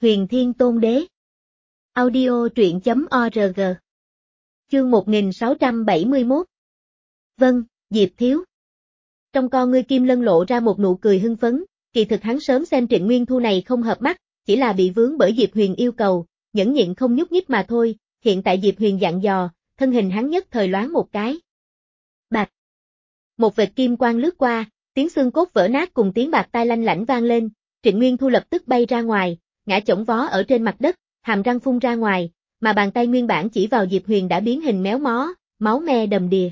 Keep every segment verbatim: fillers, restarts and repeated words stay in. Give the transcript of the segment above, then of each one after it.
Huyền Thiên Tôn Đế. Audio truyện chấm org. Chương một nghìn sáu trăm bảy mươi mốt. Vâng, Diệp Thiếu. Trong con ngươi Kim Lân lộ ra một nụ cười hưng phấn, kỳ thực hắn sớm xem Trịnh Nguyên Thu này không hợp mắt, chỉ là bị vướng bởi Diệp Huyền yêu cầu, nhẫn nhịn không nhúc nhích mà thôi, hiện tại Diệp Huyền dặn dò, thân hình hắn nhất thời loáng một cái. Bạc. Một vệt kim quang lướt qua, tiếng xương cốt vỡ nát cùng tiếng bạc tai lanh lảnh vang lên, Trịnh Nguyên Thu lập tức bay ra ngoài, ngã chổng vó ở trên mặt đất, hàm răng phun ra ngoài, mà bàn tay nguyên bản chỉ vào Diệp Huyền đã biến hình méo mó, máu me đầm đìa.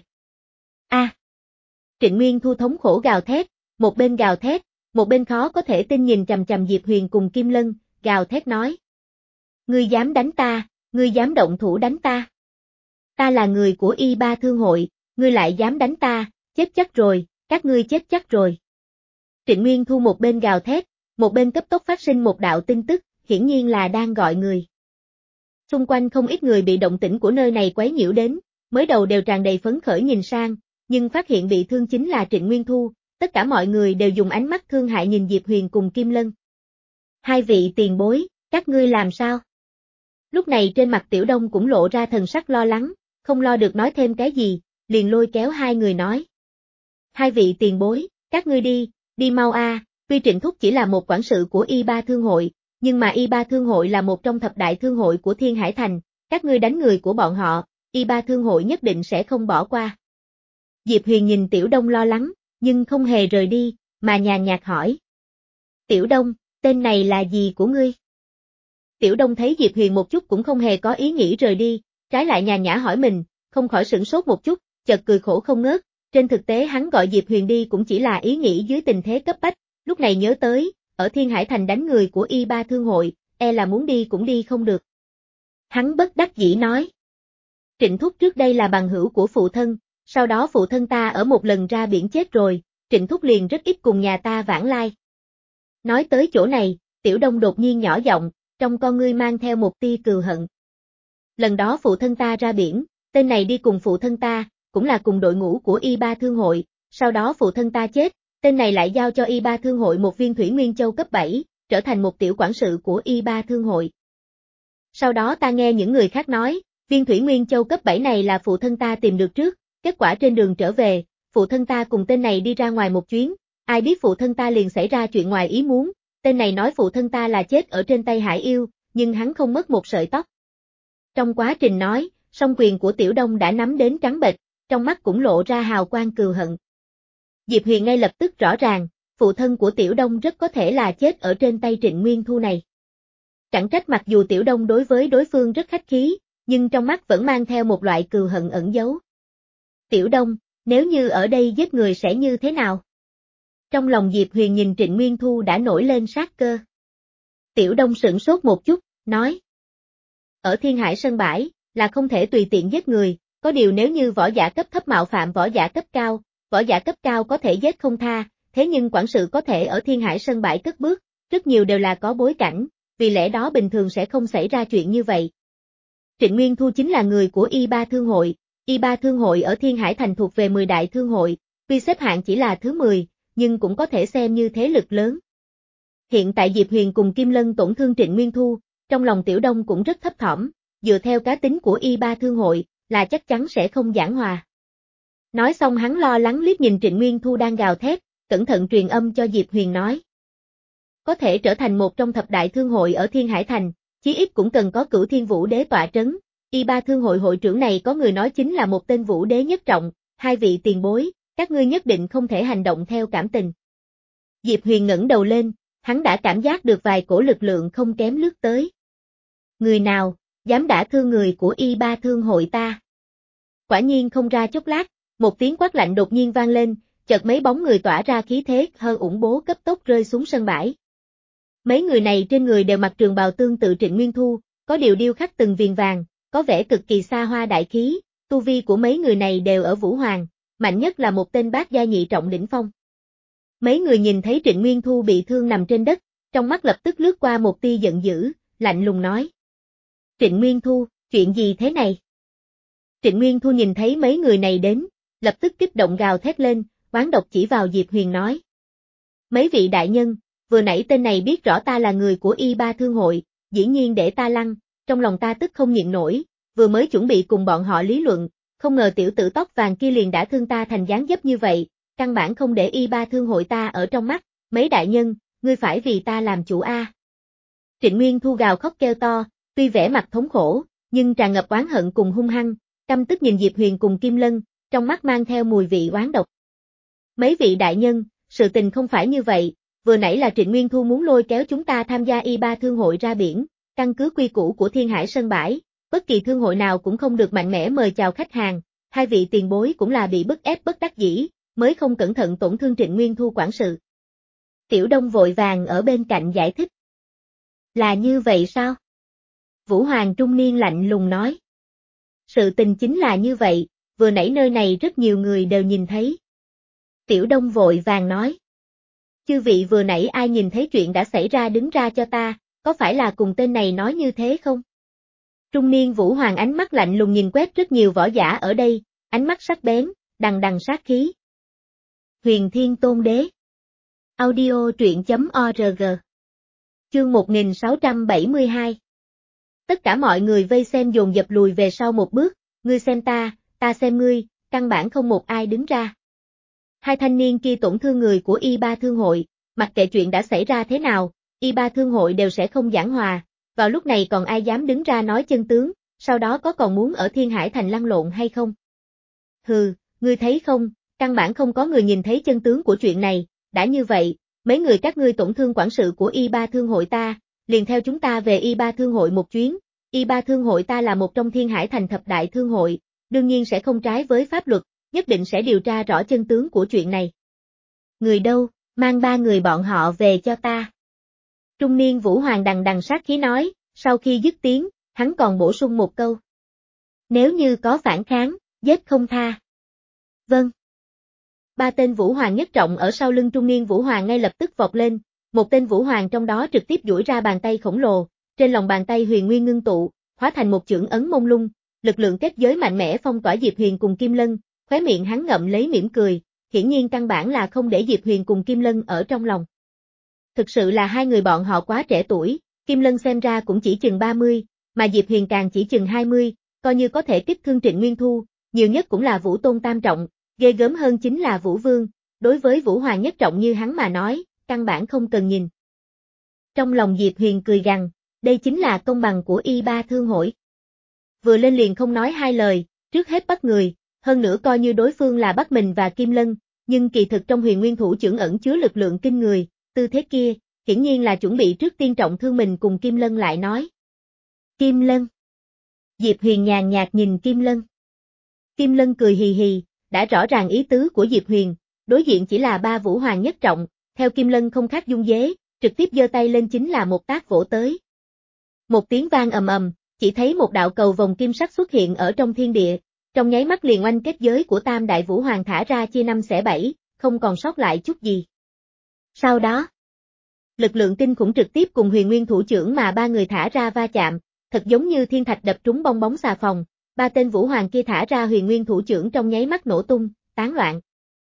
A! À. Trịnh Nguyên Thu thống khổ gào thét, một bên gào thét, một bên khó có thể tin nhìn chằm chằm Diệp Huyền cùng Kim Lân, gào thét nói: Ngươi dám đánh ta, ngươi dám động thủ đánh ta. Ta là người của Y Ba Thương hội, ngươi lại dám đánh ta, chết chắc rồi, các ngươi chết chắc rồi. Trịnh Nguyên Thu một bên gào thét, một bên cấp tốc phát sinh một đạo tin tức, hiển nhiên là đang gọi người. Xung quanh không ít người bị động tĩnh của nơi này quấy nhiễu đến, mới đầu đều tràn đầy phấn khởi nhìn sang, nhưng phát hiện bị thương chính là Trịnh Nguyên Thu, tất cả mọi người đều dùng ánh mắt thương hại nhìn Diệp Huyền cùng Kim Lân. Hai vị tiền bối, các ngươi làm sao? Lúc này trên mặt Tiểu Đông cũng lộ ra thần sắc lo lắng, không lo được nói thêm cái gì, liền lôi kéo hai người nói. Hai vị tiền bối, các ngươi đi, đi mau a. Tuy Trịnh Thúc chỉ là một quản sự của Y Ba Thương hội, nhưng mà Y Ba Thương hội là một trong thập đại thương hội của Thiên Hải Thành, các ngươi đánh người của bọn họ, Y Ba Thương hội nhất định sẽ không bỏ qua. Diệp Huyền nhìn Tiểu Đông lo lắng, nhưng không hề rời đi, mà nhàn nhạt hỏi. Tiểu Đông, tên này là gì của ngươi? Tiểu Đông thấy Diệp Huyền một chút cũng không hề có ý nghĩ rời đi, trái lại nhàn nhã hỏi mình, không khỏi sửng sốt một chút, chợt cười khổ không ngớt, trên thực tế hắn gọi Diệp Huyền đi cũng chỉ là ý nghĩ dưới tình thế cấp bách, lúc này nhớ tới, ở Thiên Hải Thành đánh người của Y Ba Thương hội, e là muốn đi cũng đi không được. Hắn bất đắc dĩ nói. Trịnh Thúc trước đây là bằng hữu của phụ thân, sau đó phụ thân ta ở một lần ra biển chết rồi, Trịnh Thúc liền rất ít cùng nhà ta vãng lai. Nói tới chỗ này, Tiểu Đông đột nhiên nhỏ giọng, trong con ngươi mang theo một tia cừu hận. Lần đó phụ thân ta ra biển, tên này đi cùng phụ thân ta, cũng là cùng đội ngũ của Y Ba Thương hội, sau đó phụ thân ta chết, tên này lại giao cho Y Ba Thương hội một viên thủy nguyên châu cấp bảy, trở thành một tiểu quản sự của Y Ba Thương hội. Sau đó ta nghe những người khác nói, viên thủy nguyên châu cấp bảy này là phụ thân ta tìm được trước, kết quả trên đường trở về, phụ thân ta cùng tên này đi ra ngoài một chuyến, ai biết phụ thân ta liền xảy ra chuyện ngoài ý muốn, tên này nói phụ thân ta là chết ở trên tay Hải Yêu, nhưng hắn không mất một sợi tóc. Trong quá trình nói, song quyền của Tiểu Đông đã nắm đến trắng bệch, trong mắt cũng lộ ra hào quang cừu hận. Diệp Huyền ngay lập tức rõ ràng, phụ thân của Tiểu Đông rất có thể là chết ở trên tay Trịnh Nguyên Thu này. Chẳng trách mặc dù Tiểu Đông đối với đối phương rất khách khí, nhưng trong mắt vẫn mang theo một loại cừu hận ẩn giấu. Tiểu Đông, nếu như ở đây giết người sẽ như thế nào? Trong lòng Diệp Huyền nhìn Trịnh Nguyên Thu đã nổi lên sát cơ. Tiểu Đông sửng sốt một chút, nói. Ở Thiên Hải Sân Bãi, là không thể tùy tiện giết người, có điều nếu như võ giả cấp thấp mạo phạm võ giả cấp cao, võ giả cấp cao có thể giết không tha, thế nhưng quản sự có thể ở Thiên Hải Sân Bãi cất bước, rất nhiều đều là có bối cảnh, vì lẽ đó bình thường sẽ không xảy ra chuyện như vậy. Trịnh Nguyên Thu chính là người của Y Ba Thương hội, Y Ba Thương hội ở Thiên Hải Thành thuộc về mười đại thương hội, tuy xếp hạng chỉ là thứ mười, nhưng cũng có thể xem như thế lực lớn. Hiện tại Diệp Huyền cùng Kim Lân tổn thương Trịnh Nguyên Thu, trong lòng Tiểu Đông cũng rất thấp thỏm, dựa theo cá tính của Y Ba Thương hội, là chắc chắn sẽ không giảng hòa. Nói xong hắn lo lắng liếc nhìn Trịnh Nguyên Thu đang gào thét, cẩn thận truyền âm cho Diệp Huyền nói. Có thể trở thành một trong thập đại thương hội ở Thiên Hải Thành, chí ít cũng cần có Cửu Thiên Vũ Đế tọa trấn, Y Ba Thương hội hội trưởng này có người nói chính là một tên Vũ Đế nhất trọng, hai vị tiền bối, các ngươi nhất định không thể hành động theo cảm tình. Diệp Huyền ngẩng đầu lên, hắn đã cảm giác được vài cổ lực lượng không kém lướt tới. Người nào, dám đả thương người của Y Ba Thương hội ta? Quả nhiên không ra chốc lát, một tiếng quát lạnh đột nhiên vang lên, chợt mấy bóng người tỏa ra khí thế hơn ủng bố cấp tốc rơi xuống sân bãi. Mấy người này trên người đều mặc trường bào tương tự Trịnh Nguyên Thu, có điều điêu khắc từng viền vàng, có vẻ cực kỳ xa hoa đại khí, tu vi của mấy người này đều ở Vũ Hoàng, mạnh nhất là một tên bát gia nhị trọng đỉnh phong. Mấy người nhìn thấy Trịnh Nguyên Thu bị thương nằm trên đất, trong mắt lập tức lướt qua một tia giận dữ, lạnh lùng nói. Trịnh Nguyên Thu, chuyện gì thế này? Trịnh Nguyên Thu nhìn thấy mấy người này đến, lập tức kích động gào thét lên, oán độc chỉ vào Diệp Huyền nói. Mấy vị đại nhân, vừa nãy tên này biết rõ ta là người của Y Ba Thương hội, dĩ nhiên để ta lăn, trong lòng ta tức không nhịn nổi, vừa mới chuẩn bị cùng bọn họ lý luận, không ngờ tiểu tử tóc vàng kia liền đã thương ta thành dáng dấp như vậy, căn bản không để y ba thương hội ta ở trong mắt, mấy đại nhân, ngươi phải vì ta làm chủ a. Trịnh Nguyên Thu gào khóc kêu to, tuy vẻ mặt thống khổ, nhưng tràn ngập oán hận cùng hung hăng, căm tức nhìn Diệp Huyền cùng Kim Lân, trong mắt mang theo mùi vị oán độc. Mấy vị đại nhân, sự tình không phải như vậy, vừa nãy là Trịnh Nguyên Thu muốn lôi kéo chúng ta tham gia y ba thương hội ra biển, căn cứ quy củ của Thiên Hải Sân Bãi, bất kỳ thương hội nào cũng không được mạnh mẽ mời chào khách hàng, hai vị tiền bối cũng là bị bức ép bất đắc dĩ, mới không cẩn thận tổn thương Trịnh Nguyên Thu quản sự. Tiểu Đông vội vàng ở bên cạnh giải thích. Là như vậy sao? Vũ Hoàng trung niên lạnh lùng nói. Sự tình chính là như vậy, vừa nãy nơi này rất nhiều người đều nhìn thấy. Tiểu Đông vội vàng nói. Chư vị vừa nãy ai nhìn thấy chuyện đã xảy ra đứng ra cho ta, có phải là cùng tên này nói như thế không? Trung niên Vũ Hoàng ánh mắt lạnh lùng nhìn quét rất nhiều võ giả ở đây, ánh mắt sắc bén, đằng đằng sát khí. Huyền Thiên Tôn Đế. Audio truyện chấm org. Chương một nghìn sáu trăm bảy mươi hai. Tất cả mọi người vây xem dồn dập lùi về sau một bước, ngươi xem ta, ta xem ngươi, căn bản không một ai đứng ra. Hai thanh niên kia tổn thương người của y ba thương hội, mặc kệ chuyện đã xảy ra thế nào, y ba thương hội đều sẽ không giảng hòa, vào lúc này còn ai dám đứng ra nói chân tướng, sau đó có còn muốn ở Thiên Hải Thành lăn lộn hay không? Hừ, ngươi thấy không, căn bản không có người nhìn thấy chân tướng của chuyện này, đã như vậy, mấy người các ngươi tổn thương quản sự của y ba thương hội ta, liền theo chúng ta về y ba thương hội một chuyến, y ba thương hội ta là một trong Thiên Hải Thành thập đại thương hội, đương nhiên sẽ không trái với pháp luật, nhất định sẽ điều tra rõ chân tướng của chuyện này. Người đâu, mang ba người bọn họ về cho ta. Trung niên Vũ Hoàng đằng đằng sát khí nói, sau khi dứt tiếng, hắn còn bổ sung một câu. Nếu như có phản kháng, giết không tha. Vâng. Ba tên Vũ Hoàng nhất trọng ở sau lưng trung niên Vũ Hoàng ngay lập tức vọt lên, một tên Vũ Hoàng trong đó trực tiếp duỗi ra bàn tay khổng lồ, trên lòng bàn tay huyền nguyên ngưng tụ, hóa thành một chưởng ấn mông lung, lực lượng kết giới mạnh mẽ phong tỏa Diệp Huyền cùng Kim Lân, khóe miệng hắn ngậm lấy mỉm cười, hiển nhiên căn bản là không để Diệp Huyền cùng Kim Lân ở trong lòng. Thực sự là hai người bọn họ quá trẻ tuổi, Kim Lân xem ra cũng chỉ chừng ba mươi, mà Diệp Huyền càng chỉ chừng hai mươi, coi như có thể kích thương Trịnh Nguyên Thu, nhiều nhất cũng là Vũ Tôn tam trọng, ghê gớm hơn chính là Vũ Vương, đối với Vũ Hoàng nhất trọng như hắn mà nói, căn bản không cần nhìn. Trong lòng Diệp Huyền cười gằn, đây chính là công bằng của y ba thương hội. Vừa lên liền không nói hai lời, trước hết bắt người, hơn nữa coi như đối phương là bắt mình và Kim Lân, nhưng kỳ thực trong huyền nguyên thủ chưởng ẩn chứa lực lượng kinh người, tư thế kia, hiển nhiên là chuẩn bị trước tiên trọng thương mình cùng Kim Lân lại nói. Kim Lân. Diệp Huyền nhàn nhạt nhìn Kim Lân. Kim Lân cười hì hì, đã rõ ràng ý tứ của Diệp Huyền, đối diện chỉ là ba Vũ Hoàng nhất trọng, theo Kim Lân không khác dung dế, trực tiếp giơ tay lên chính là một tác vỗ tới. Một tiếng vang ầm ầm, chỉ thấy một đạo cầu vòng kim sắc xuất hiện ở trong thiên địa, trong nháy mắt liền oanh kết giới của Tam Đại Vũ Hoàng thả ra chia năm xẻ bảy, không còn sót lại chút gì. Sau đó, lực lượng kinh khủng trực tiếp cùng huyền nguyên thủ trưởng mà ba người thả ra va chạm, thật giống như thiên thạch đập trúng bong bóng xà phòng, ba tên Vũ Hoàng kia thả ra huyền nguyên thủ trưởng trong nháy mắt nổ tung, tán loạn.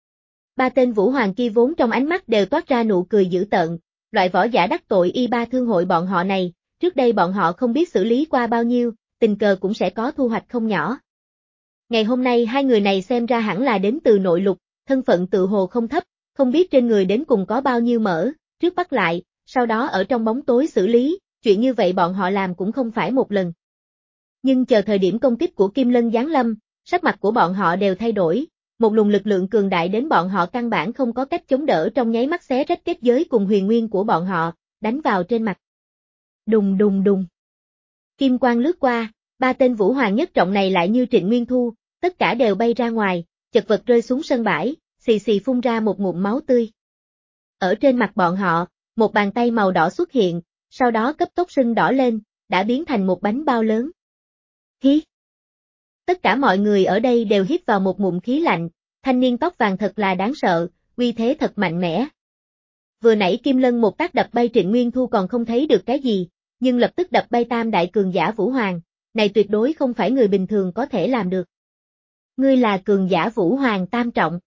Ba tên Vũ Hoàng kia vốn trong ánh mắt đều toát ra nụ cười dữ tợn, loại võ giả đắc tội y ba thương hội bọn họ này, trước đây bọn họ không biết xử lý qua bao nhiêu, tình cờ cũng sẽ có thu hoạch không nhỏ. Ngày hôm nay hai người này xem ra hẳn là đến từ nội lục, thân phận tự hồ không thấp, không biết trên người đến cùng có bao nhiêu mỡ, trước bắt lại, sau đó ở trong bóng tối xử lý, chuyện như vậy bọn họ làm cũng không phải một lần. Nhưng chờ thời điểm công kích của Kim Lân giáng lâm, sắc mặt của bọn họ đều thay đổi, một luồng lực lượng cường đại đến bọn họ căn bản không có cách chống đỡ trong nháy mắt xé rách kết giới cùng huyền nguyên của bọn họ, đánh vào trên mặt. Đùng đùng đùng. Kim quang lướt qua, ba tên Vũ Hoàng nhất trọng này lại như Trịnh Nguyên Thu, tất cả đều bay ra ngoài, chật vật rơi xuống sân bãi, xì xì phun ra một ngụm máu tươi. Ở trên mặt bọn họ, một bàn tay màu đỏ xuất hiện, sau đó cấp tốc sưng đỏ lên, đã biến thành một bánh bao lớn. Hí! Tất cả mọi người ở đây đều hít vào một ngụm khí lạnh, thanh niên tóc vàng thật là đáng sợ, uy thế thật mạnh mẽ. Vừa nãy Kim Lân một tác đập bay Trịnh Nguyên Thu còn không thấy được cái gì, nhưng lập tức đập bay tam đại cường giả Vũ Hoàng, này tuyệt đối không phải người bình thường có thể làm được. Ngươi là cường giả Vũ Hoàng tam trọng.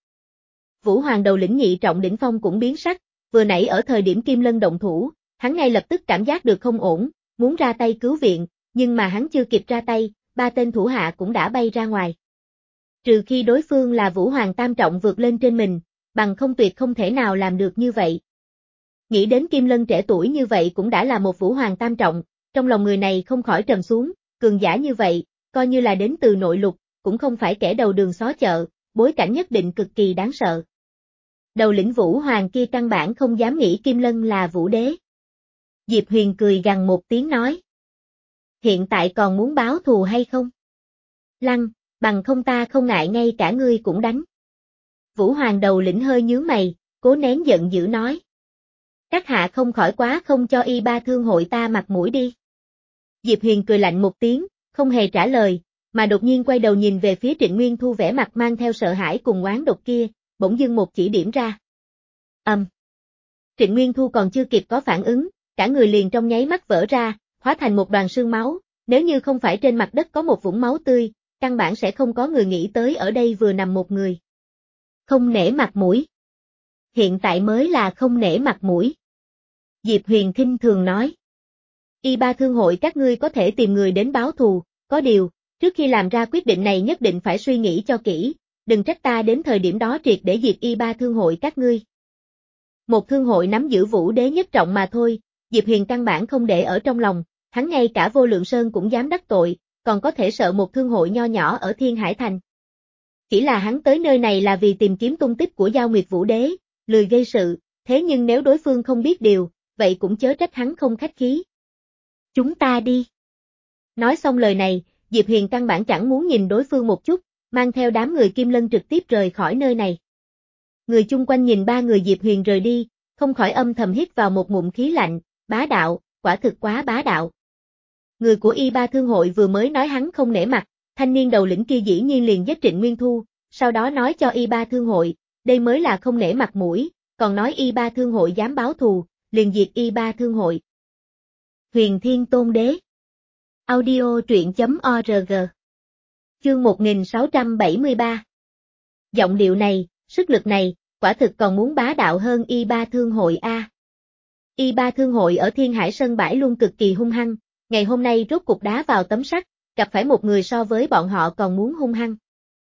Vũ Hoàng đầu lĩnh nhị trọng đỉnh phong cũng biến sắc, vừa nãy ở thời điểm Kim Lân động thủ, hắn ngay lập tức cảm giác được không ổn, muốn ra tay cứu viện, nhưng mà hắn chưa kịp ra tay, ba tên thủ hạ cũng đã bay ra ngoài. Trừ khi đối phương là Vũ Hoàng Tam Trọng vượt lên trên mình, bằng không tuyệt không thể nào làm được như vậy. Nghĩ đến Kim Lân trẻ tuổi như vậy cũng đã là một Vũ Hoàng Tam Trọng, trong lòng người này không khỏi trầm xuống, cường giả như vậy, coi như là đến từ nội lục, cũng không phải kẻ đầu đường xó chợ, bối cảnh nhất định cực kỳ đáng sợ. Đầu lĩnh Vũ Hoàng kia căn bản không dám nghĩ Kim Lân là Vũ Đế. Diệp Huyền cười gằn một tiếng nói. Hiện tại còn muốn báo thù hay không? Lăng, bằng không ta không ngại ngay cả ngươi cũng đánh. Vũ Hoàng đầu lĩnh hơi nhướng mày, cố nén giận dữ nói. Các hạ không khỏi quá không cho y ba thương hội ta mặt mũi đi. Diệp Huyền cười lạnh một tiếng, không hề trả lời, mà đột nhiên quay đầu nhìn về phía Trịnh Nguyên Thu vẻ mặt mang theo sợ hãi cùng oán độc kia, bỗng dưng một chỉ điểm ra. Ầm. Um. Trịnh Nguyên Thu còn chưa kịp có phản ứng, cả người liền trong nháy mắt vỡ ra, hóa thành một đoàn sương máu, nếu như không phải trên mặt đất có một vũng máu tươi, căn bản sẽ không có người nghĩ tới ở đây vừa nằm một người. Không nể mặt mũi. Hiện tại mới là không nể mặt mũi. Diệp Huyền khinh thường nói. Y ba thương hội các ngươi có thể tìm người đến báo thù, có điều, trước khi làm ra quyết định này nhất định phải suy nghĩ cho kỹ, đừng trách ta đến thời điểm đó triệt để diệt y ba thương hội các ngươi. Một thương hội nắm giữ Vũ Đế nhất trọng mà thôi, Diệp Huyền căn bản không để ở trong lòng, hắn ngay cả Vô Lượng Sơn cũng dám đắc tội, còn có thể sợ một thương hội nho nhỏ ở Thiên Hải Thành. Chỉ là hắn tới nơi này là vì tìm kiếm tung tích của Giao Nguyệt Vũ Đế, lười gây sự, thế nhưng nếu đối phương không biết điều, vậy cũng chớ trách hắn không khách khí. Chúng ta đi. Nói xong lời này, Diệp Huyền căn bản chẳng muốn nhìn đối phương một chút, mang theo đám người Kim Lân trực tiếp rời khỏi nơi này. Người chung quanh nhìn ba người Diệp Huyền rời đi, không khỏi âm thầm hít vào một ngụm khí lạnh, bá đạo, quả thực quá bá đạo. Người của y ba thương hội vừa mới nói hắn không nể mặt, thanh niên đầu lĩnh kia dĩ nhiên liền giết Trịnh Nguyên Thu, sau đó nói cho y ba thương hội, đây mới là không nể mặt mũi, còn nói y ba thương hội dám báo thù, liền diệt y ba thương hội. Huyền Thiên Tôn Đế. Audio truyện chấm org. Chương một nghìn sáu trăm bảy mươi ba. Giọng điệu này, sức lực này, quả thực còn muốn bá đạo hơn y ba thương hội a. y ba thương hội ở Thiên Hải Sân bãi luôn cực kỳ hung hăng, ngày hôm nay rốt cục đá vào tấm sắt, gặp phải một người so với bọn họ còn muốn hung hăng.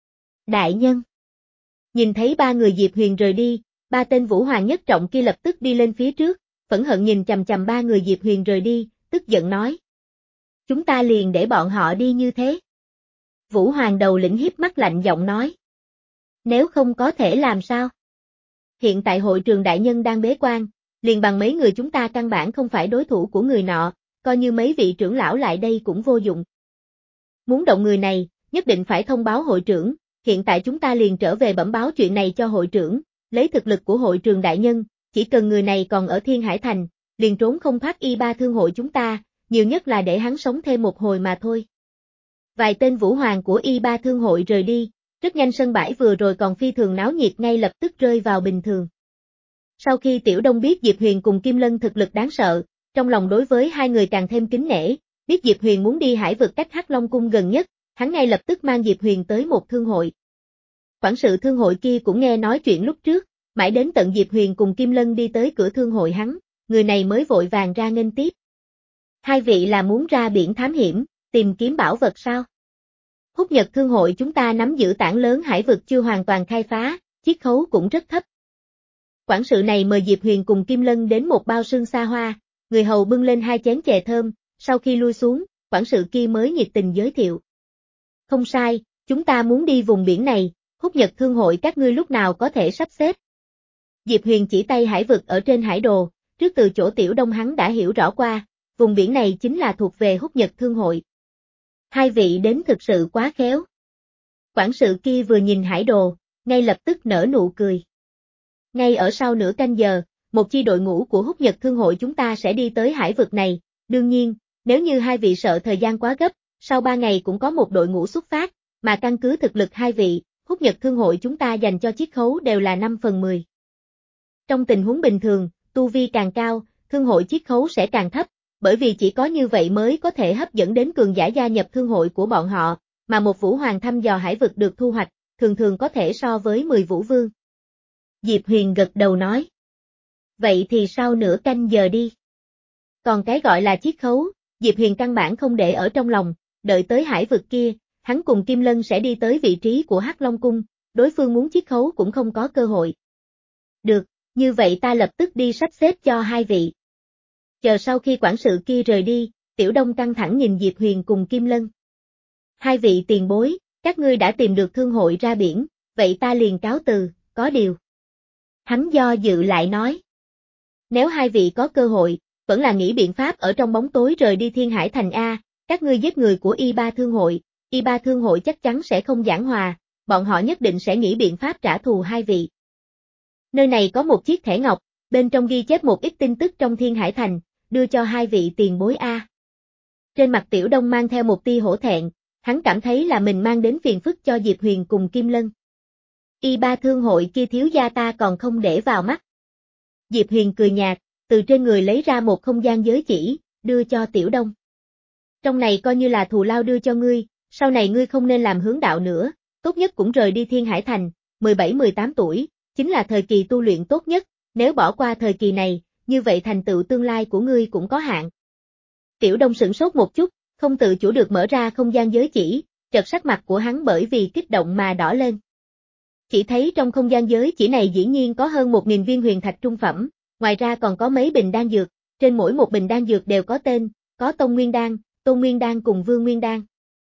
Đại nhân. Nhìn thấy ba người Diệp Huyền rời đi, ba tên Vũ Hoàng nhất trọng kia lập tức đi lên phía trước, phẫn hận nhìn chằm chằm ba người Diệp Huyền rời đi, tức giận nói. Chúng ta liền để bọn họ đi như thế. Vũ Hoàng đầu lĩnh hiếp mắt lạnh giọng nói. Nếu không có thể làm sao? Hiện tại hội trường đại nhân đang bế quan, liền bằng mấy người chúng ta căn bản không phải đối thủ của người nọ, coi như mấy vị trưởng lão lại đây cũng vô dụng. Muốn động người này, nhất định phải thông báo hội trưởng, hiện tại chúng ta liền trở về bẩm báo chuyện này cho hội trưởng, lấy thực lực của hội trường đại nhân, chỉ cần người này còn ở Thiên Hải Thành, liền trốn không thoát y ba thương hội chúng ta, nhiều nhất là để hắn sống thêm một hồi mà thôi. Vài tên Vũ Hoàng của y ba thương hội rời đi, rất nhanh sân bãi vừa rồi còn phi thường náo nhiệt ngay lập tức rơi vào bình thường. Sau khi Tiểu Đông biết Diệp Huyền cùng Kim Lân thực lực đáng sợ, trong lòng đối với hai người càng thêm kính nể, biết Diệp Huyền muốn đi hải vực cách Hắc Long Cung gần nhất, hắn ngay lập tức mang Diệp Huyền tới một thương hội. Quản sự thương hội kia cũng nghe nói chuyện lúc trước, mãi đến tận Diệp Huyền cùng Kim Lân đi tới cửa thương hội hắn, người này mới vội vàng ra nghênh tiếp. Hai vị là muốn ra biển thám hiểm, tìm kiếm bảo vật sao? Húc Nhật thương hội chúng ta nắm giữ tảng lớn hải vực chưa hoàn toàn khai phá, chiết khấu cũng rất thấp. Quản sự này mời Diệp Huyền cùng Kim Lân đến một bao sương xa hoa, người hầu bưng lên hai chén chè thơm, sau khi lui xuống, quản sự kia mới nhiệt tình giới thiệu. Không sai, chúng ta muốn đi vùng biển này, Húc Nhật thương hội các ngươi lúc nào có thể sắp xếp. Diệp Huyền chỉ tay hải vực ở trên hải đồ, trước từ chỗ Tiểu Đông hắn đã hiểu rõ qua, vùng biển này chính là thuộc về Húc Nhật thương hội. Hai vị đến thực sự quá khéo. Quản sự kia vừa nhìn hải đồ, ngay lập tức nở nụ cười. Ngay ở sau nửa canh giờ, một chi đội ngũ của Húc Nhật thương hội chúng ta sẽ đi tới hải vực này, đương nhiên, nếu như hai vị sợ thời gian quá gấp, sau ba ngày cũng có một đội ngũ xuất phát, mà căn cứ thực lực hai vị, Húc Nhật thương hội chúng ta dành cho chiết khấu đều là năm phần mười. Trong tình huống bình thường, tu vi càng cao, thương hội chiết khấu sẽ càng thấp, bởi vì chỉ có như vậy mới có thể hấp dẫn đến cường giả gia nhập thương hội của bọn họ, mà một Vũ Hoàng thăm dò hải vực được thu hoạch, thường thường có thể so với mười Vũ Vương. Diệp Huyền gật đầu nói. Vậy thì sau nửa canh giờ đi. Còn cái gọi là chiết khấu, Diệp Huyền căn bản không để ở trong lòng, đợi tới hải vực kia, hắn cùng Kim Lân sẽ đi tới vị trí của Hắc Long Cung, đối phương muốn chiết khấu cũng không có cơ hội. Được, như vậy ta lập tức đi sắp xếp cho hai vị. Chờ sau khi quản sự kia rời đi, Tiểu Đông căng thẳng nhìn Diệp Huyền cùng Kim Lân. Hai vị tiền bối, các ngươi đã tìm được thương hội ra biển, vậy ta liền cáo từ, có điều. Hắn do dự lại nói. Nếu hai vị có cơ hội, vẫn là nghĩ biện pháp ở trong bóng tối rời đi Thiên Hải Thành A, các ngươi giết người của Y ba Thương hội, Y ba Thương hội chắc chắn sẽ không giảng hòa, bọn họ nhất định sẽ nghĩ biện pháp trả thù hai vị. Nơi này có một chiếc thẻ ngọc, bên trong ghi chép một ít tin tức trong Thiên Hải Thành, đưa cho hai vị tiền bối A. Trên mặt Tiểu Đông mang theo một tia hổ thẹn, hắn cảm thấy là mình mang đến phiền phức cho Diệp Huyền cùng Kim Lân. Y ba Thương hội kia thiếu gia ta còn không để vào mắt. Diệp Huyền cười nhạt, từ trên người lấy ra một không gian giới chỉ, đưa cho Tiểu Đông. Trong này coi như là thù lao đưa cho ngươi, sau này ngươi không nên làm hướng đạo nữa, tốt nhất cũng rời đi Thiên Hải Thành, mười bảy mười tám tuổi, chính là thời kỳ tu luyện tốt nhất, nếu bỏ qua thời kỳ này, như vậy thành tựu tương lai của ngươi cũng có hạn. Tiểu Đông sửng sốt một chút, không tự chủ được mở ra không gian giới chỉ, chợt sắc mặt của hắn bởi vì kích động mà đỏ lên. Chỉ thấy trong không gian giới chỉ này dĩ nhiên có hơn một nghìn viên huyền thạch trung phẩm, ngoài ra còn có mấy bình đan dược, trên mỗi một bình đan dược đều có tên, có Tông Nguyên Đan, Tôn Nguyên Đan cùng Vương Nguyên Đan.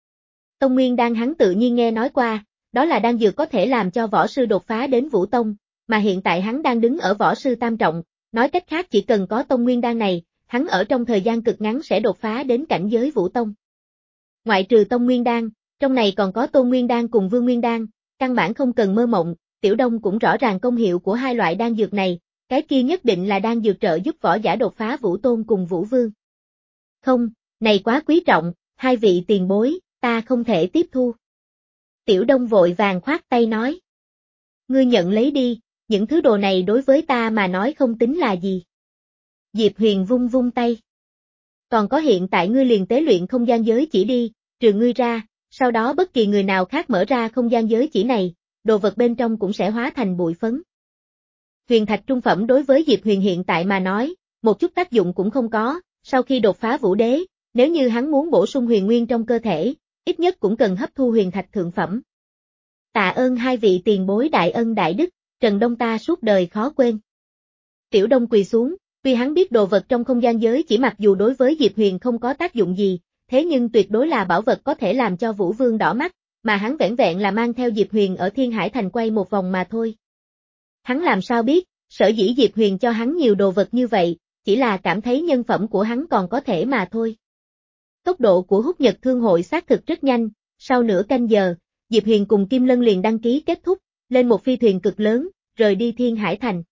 Tông Nguyên Đan hắn tự nhiên nghe nói qua, đó là đan dược có thể làm cho võ sư đột phá đến Vũ Tông, mà hiện tại hắn đang đứng ở võ sư tam trọng, nói cách khác chỉ cần có Tông Nguyên Đan này, hắn ở trong thời gian cực ngắn sẽ đột phá đến cảnh giới Vũ Tông. Ngoại trừ Tông Nguyên Đan, trong này còn có Tôn Nguyên Đan cùng Vương Nguyên Đan, căn bản không cần mơ mộng, Tiểu Đông cũng rõ ràng công hiệu của hai loại đan dược này, cái kia nhất định là đan dược trợ giúp võ giả đột phá Vũ Tôn cùng Vũ Vương. Không, này quá quý trọng, hai vị tiền bối, ta không thể tiếp thu. Tiểu Đông vội vàng khoát tay nói. Ngươi nhận lấy đi, những thứ đồ này đối với ta mà nói không tính là gì. Diệp Huyền vung vung tay. Còn có hiện tại ngươi liền tế luyện không gian giới chỉ đi, trừ ngươi ra, sau đó bất kỳ người nào khác mở ra không gian giới chỉ này, đồ vật bên trong cũng sẽ hóa thành bụi phấn. Huyền thạch trung phẩm đối với Diệp Huyền hiện tại mà nói, một chút tác dụng cũng không có, sau khi đột phá Vũ Đế, nếu như hắn muốn bổ sung huyền nguyên trong cơ thể, ít nhất cũng cần hấp thu huyền thạch thượng phẩm. Tạ ơn hai vị tiền bối đại ân đại đức, Trần Đông ta suốt đời khó quên. Tiểu Đông quỳ xuống, vì hắn biết đồ vật trong không gian giới chỉ mặc dù đối với Diệp Huyền không có tác dụng gì, thế nhưng tuyệt đối là bảo vật có thể làm cho Vũ Vương đỏ mắt, mà hắn vẻn vẹn là mang theo Diệp Huyền ở Thiên Hải Thành quay một vòng mà thôi. Hắn làm sao biết, sở dĩ Diệp Huyền cho hắn nhiều đồ vật như vậy, chỉ là cảm thấy nhân phẩm của hắn còn có thể mà thôi. Tốc độ của Húc Nhật Thương hội xác thực rất nhanh, sau nửa canh giờ, Diệp Huyền cùng Kim Lân liền đăng ký kết thúc, lên một phi thuyền cực lớn, rời đi Thiên Hải Thành.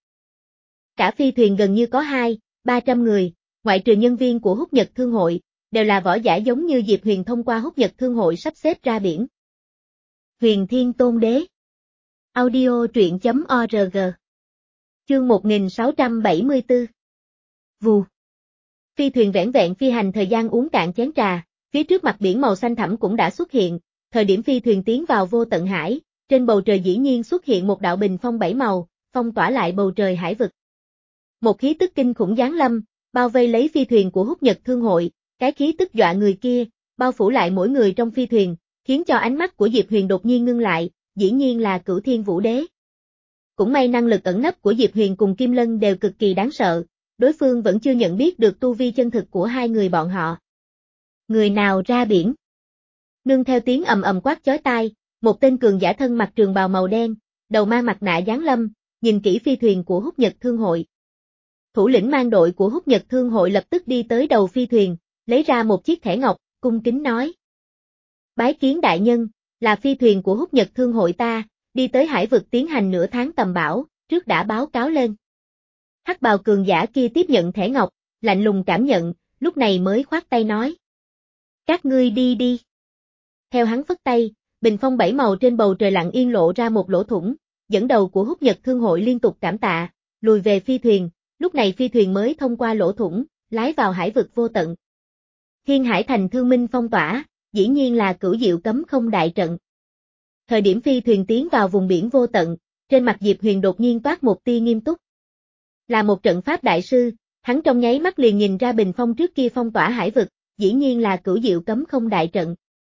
Cả phi thuyền gần như có hai, ba trăm người, ngoại trừ nhân viên của Húc Nhật Thương hội, đều là võ giả giống như Diệp Huyền thông qua Húc Nhật Thương hội sắp xếp ra biển. Huyền Thiên Tôn Đế. Audio truyện chấm org. Chương một nghìn sáu trăm bảy mươi tư. Vù. Phi thuyền vẻn vẹn phi hành thời gian uống cạn chén trà, phía trước mặt biển màu xanh thẳm cũng đã xuất hiện, thời điểm phi thuyền tiến vào vô tận hải, trên bầu trời dĩ nhiên xuất hiện một đạo bình phong bảy màu, phong tỏa lại bầu trời hải vực. Một khí tức kinh khủng giáng lâm, bao vây lấy phi thuyền của Húc Nhật Thương hội, cái khí tức dọa người kia, bao phủ lại mỗi người trong phi thuyền, khiến cho ánh mắt của Diệp Huyền đột nhiên ngưng lại, dĩ nhiên là Cửu Thiên Vũ Đế. Cũng may năng lực ẩn nấp của Diệp Huyền cùng Kim Lân đều cực kỳ đáng sợ, đối phương vẫn chưa nhận biết được tu vi chân thực của hai người bọn họ. Người nào ra biển? Nương theo tiếng ầm ầm quát chói tai, một tên cường giả thân mặc trường bào màu đen, đầu mang mặt nạ giáng lâm, nhìn kỹ phi thuyền của Húc Nhật Thương hội. Thủ lĩnh mang đội của Húc Nhật Thương hội lập tức đi tới đầu phi thuyền, lấy ra một chiếc thẻ ngọc, cung kính nói. Bái kiến đại nhân, là phi thuyền của Húc Nhật Thương hội ta, đi tới hải vực tiến hành nửa tháng tầm bão, trước đã báo cáo lên. Hắc bào cường giả kia tiếp nhận thẻ ngọc, lạnh lùng cảm nhận, lúc này mới khoát tay nói. Các ngươi đi đi. Theo hắn phất tay, bình phong bảy màu trên bầu trời lặng yên lộ ra một lỗ thủng, dẫn đầu của Húc Nhật Thương hội liên tục cảm tạ, lùi về phi thuyền, lúc này phi thuyền mới thông qua lỗ thủng, lái vào hải vực vô tận. Thiên Hải Thành thương minh phong tỏa, dĩ nhiên là cửu diệu cấm không đại trận. Thời điểm phi thuyền tiến vào vùng biển vô tận, trên mặt Diệp Huyền đột nhiên toát một tia nghiêm túc. Là một trận pháp đại sư, hắn trong nháy mắt liền nhìn ra bình phong trước kia phong tỏa hải vực, dĩ nhiên là Cửu Diệu Cấm Không Đại Trận.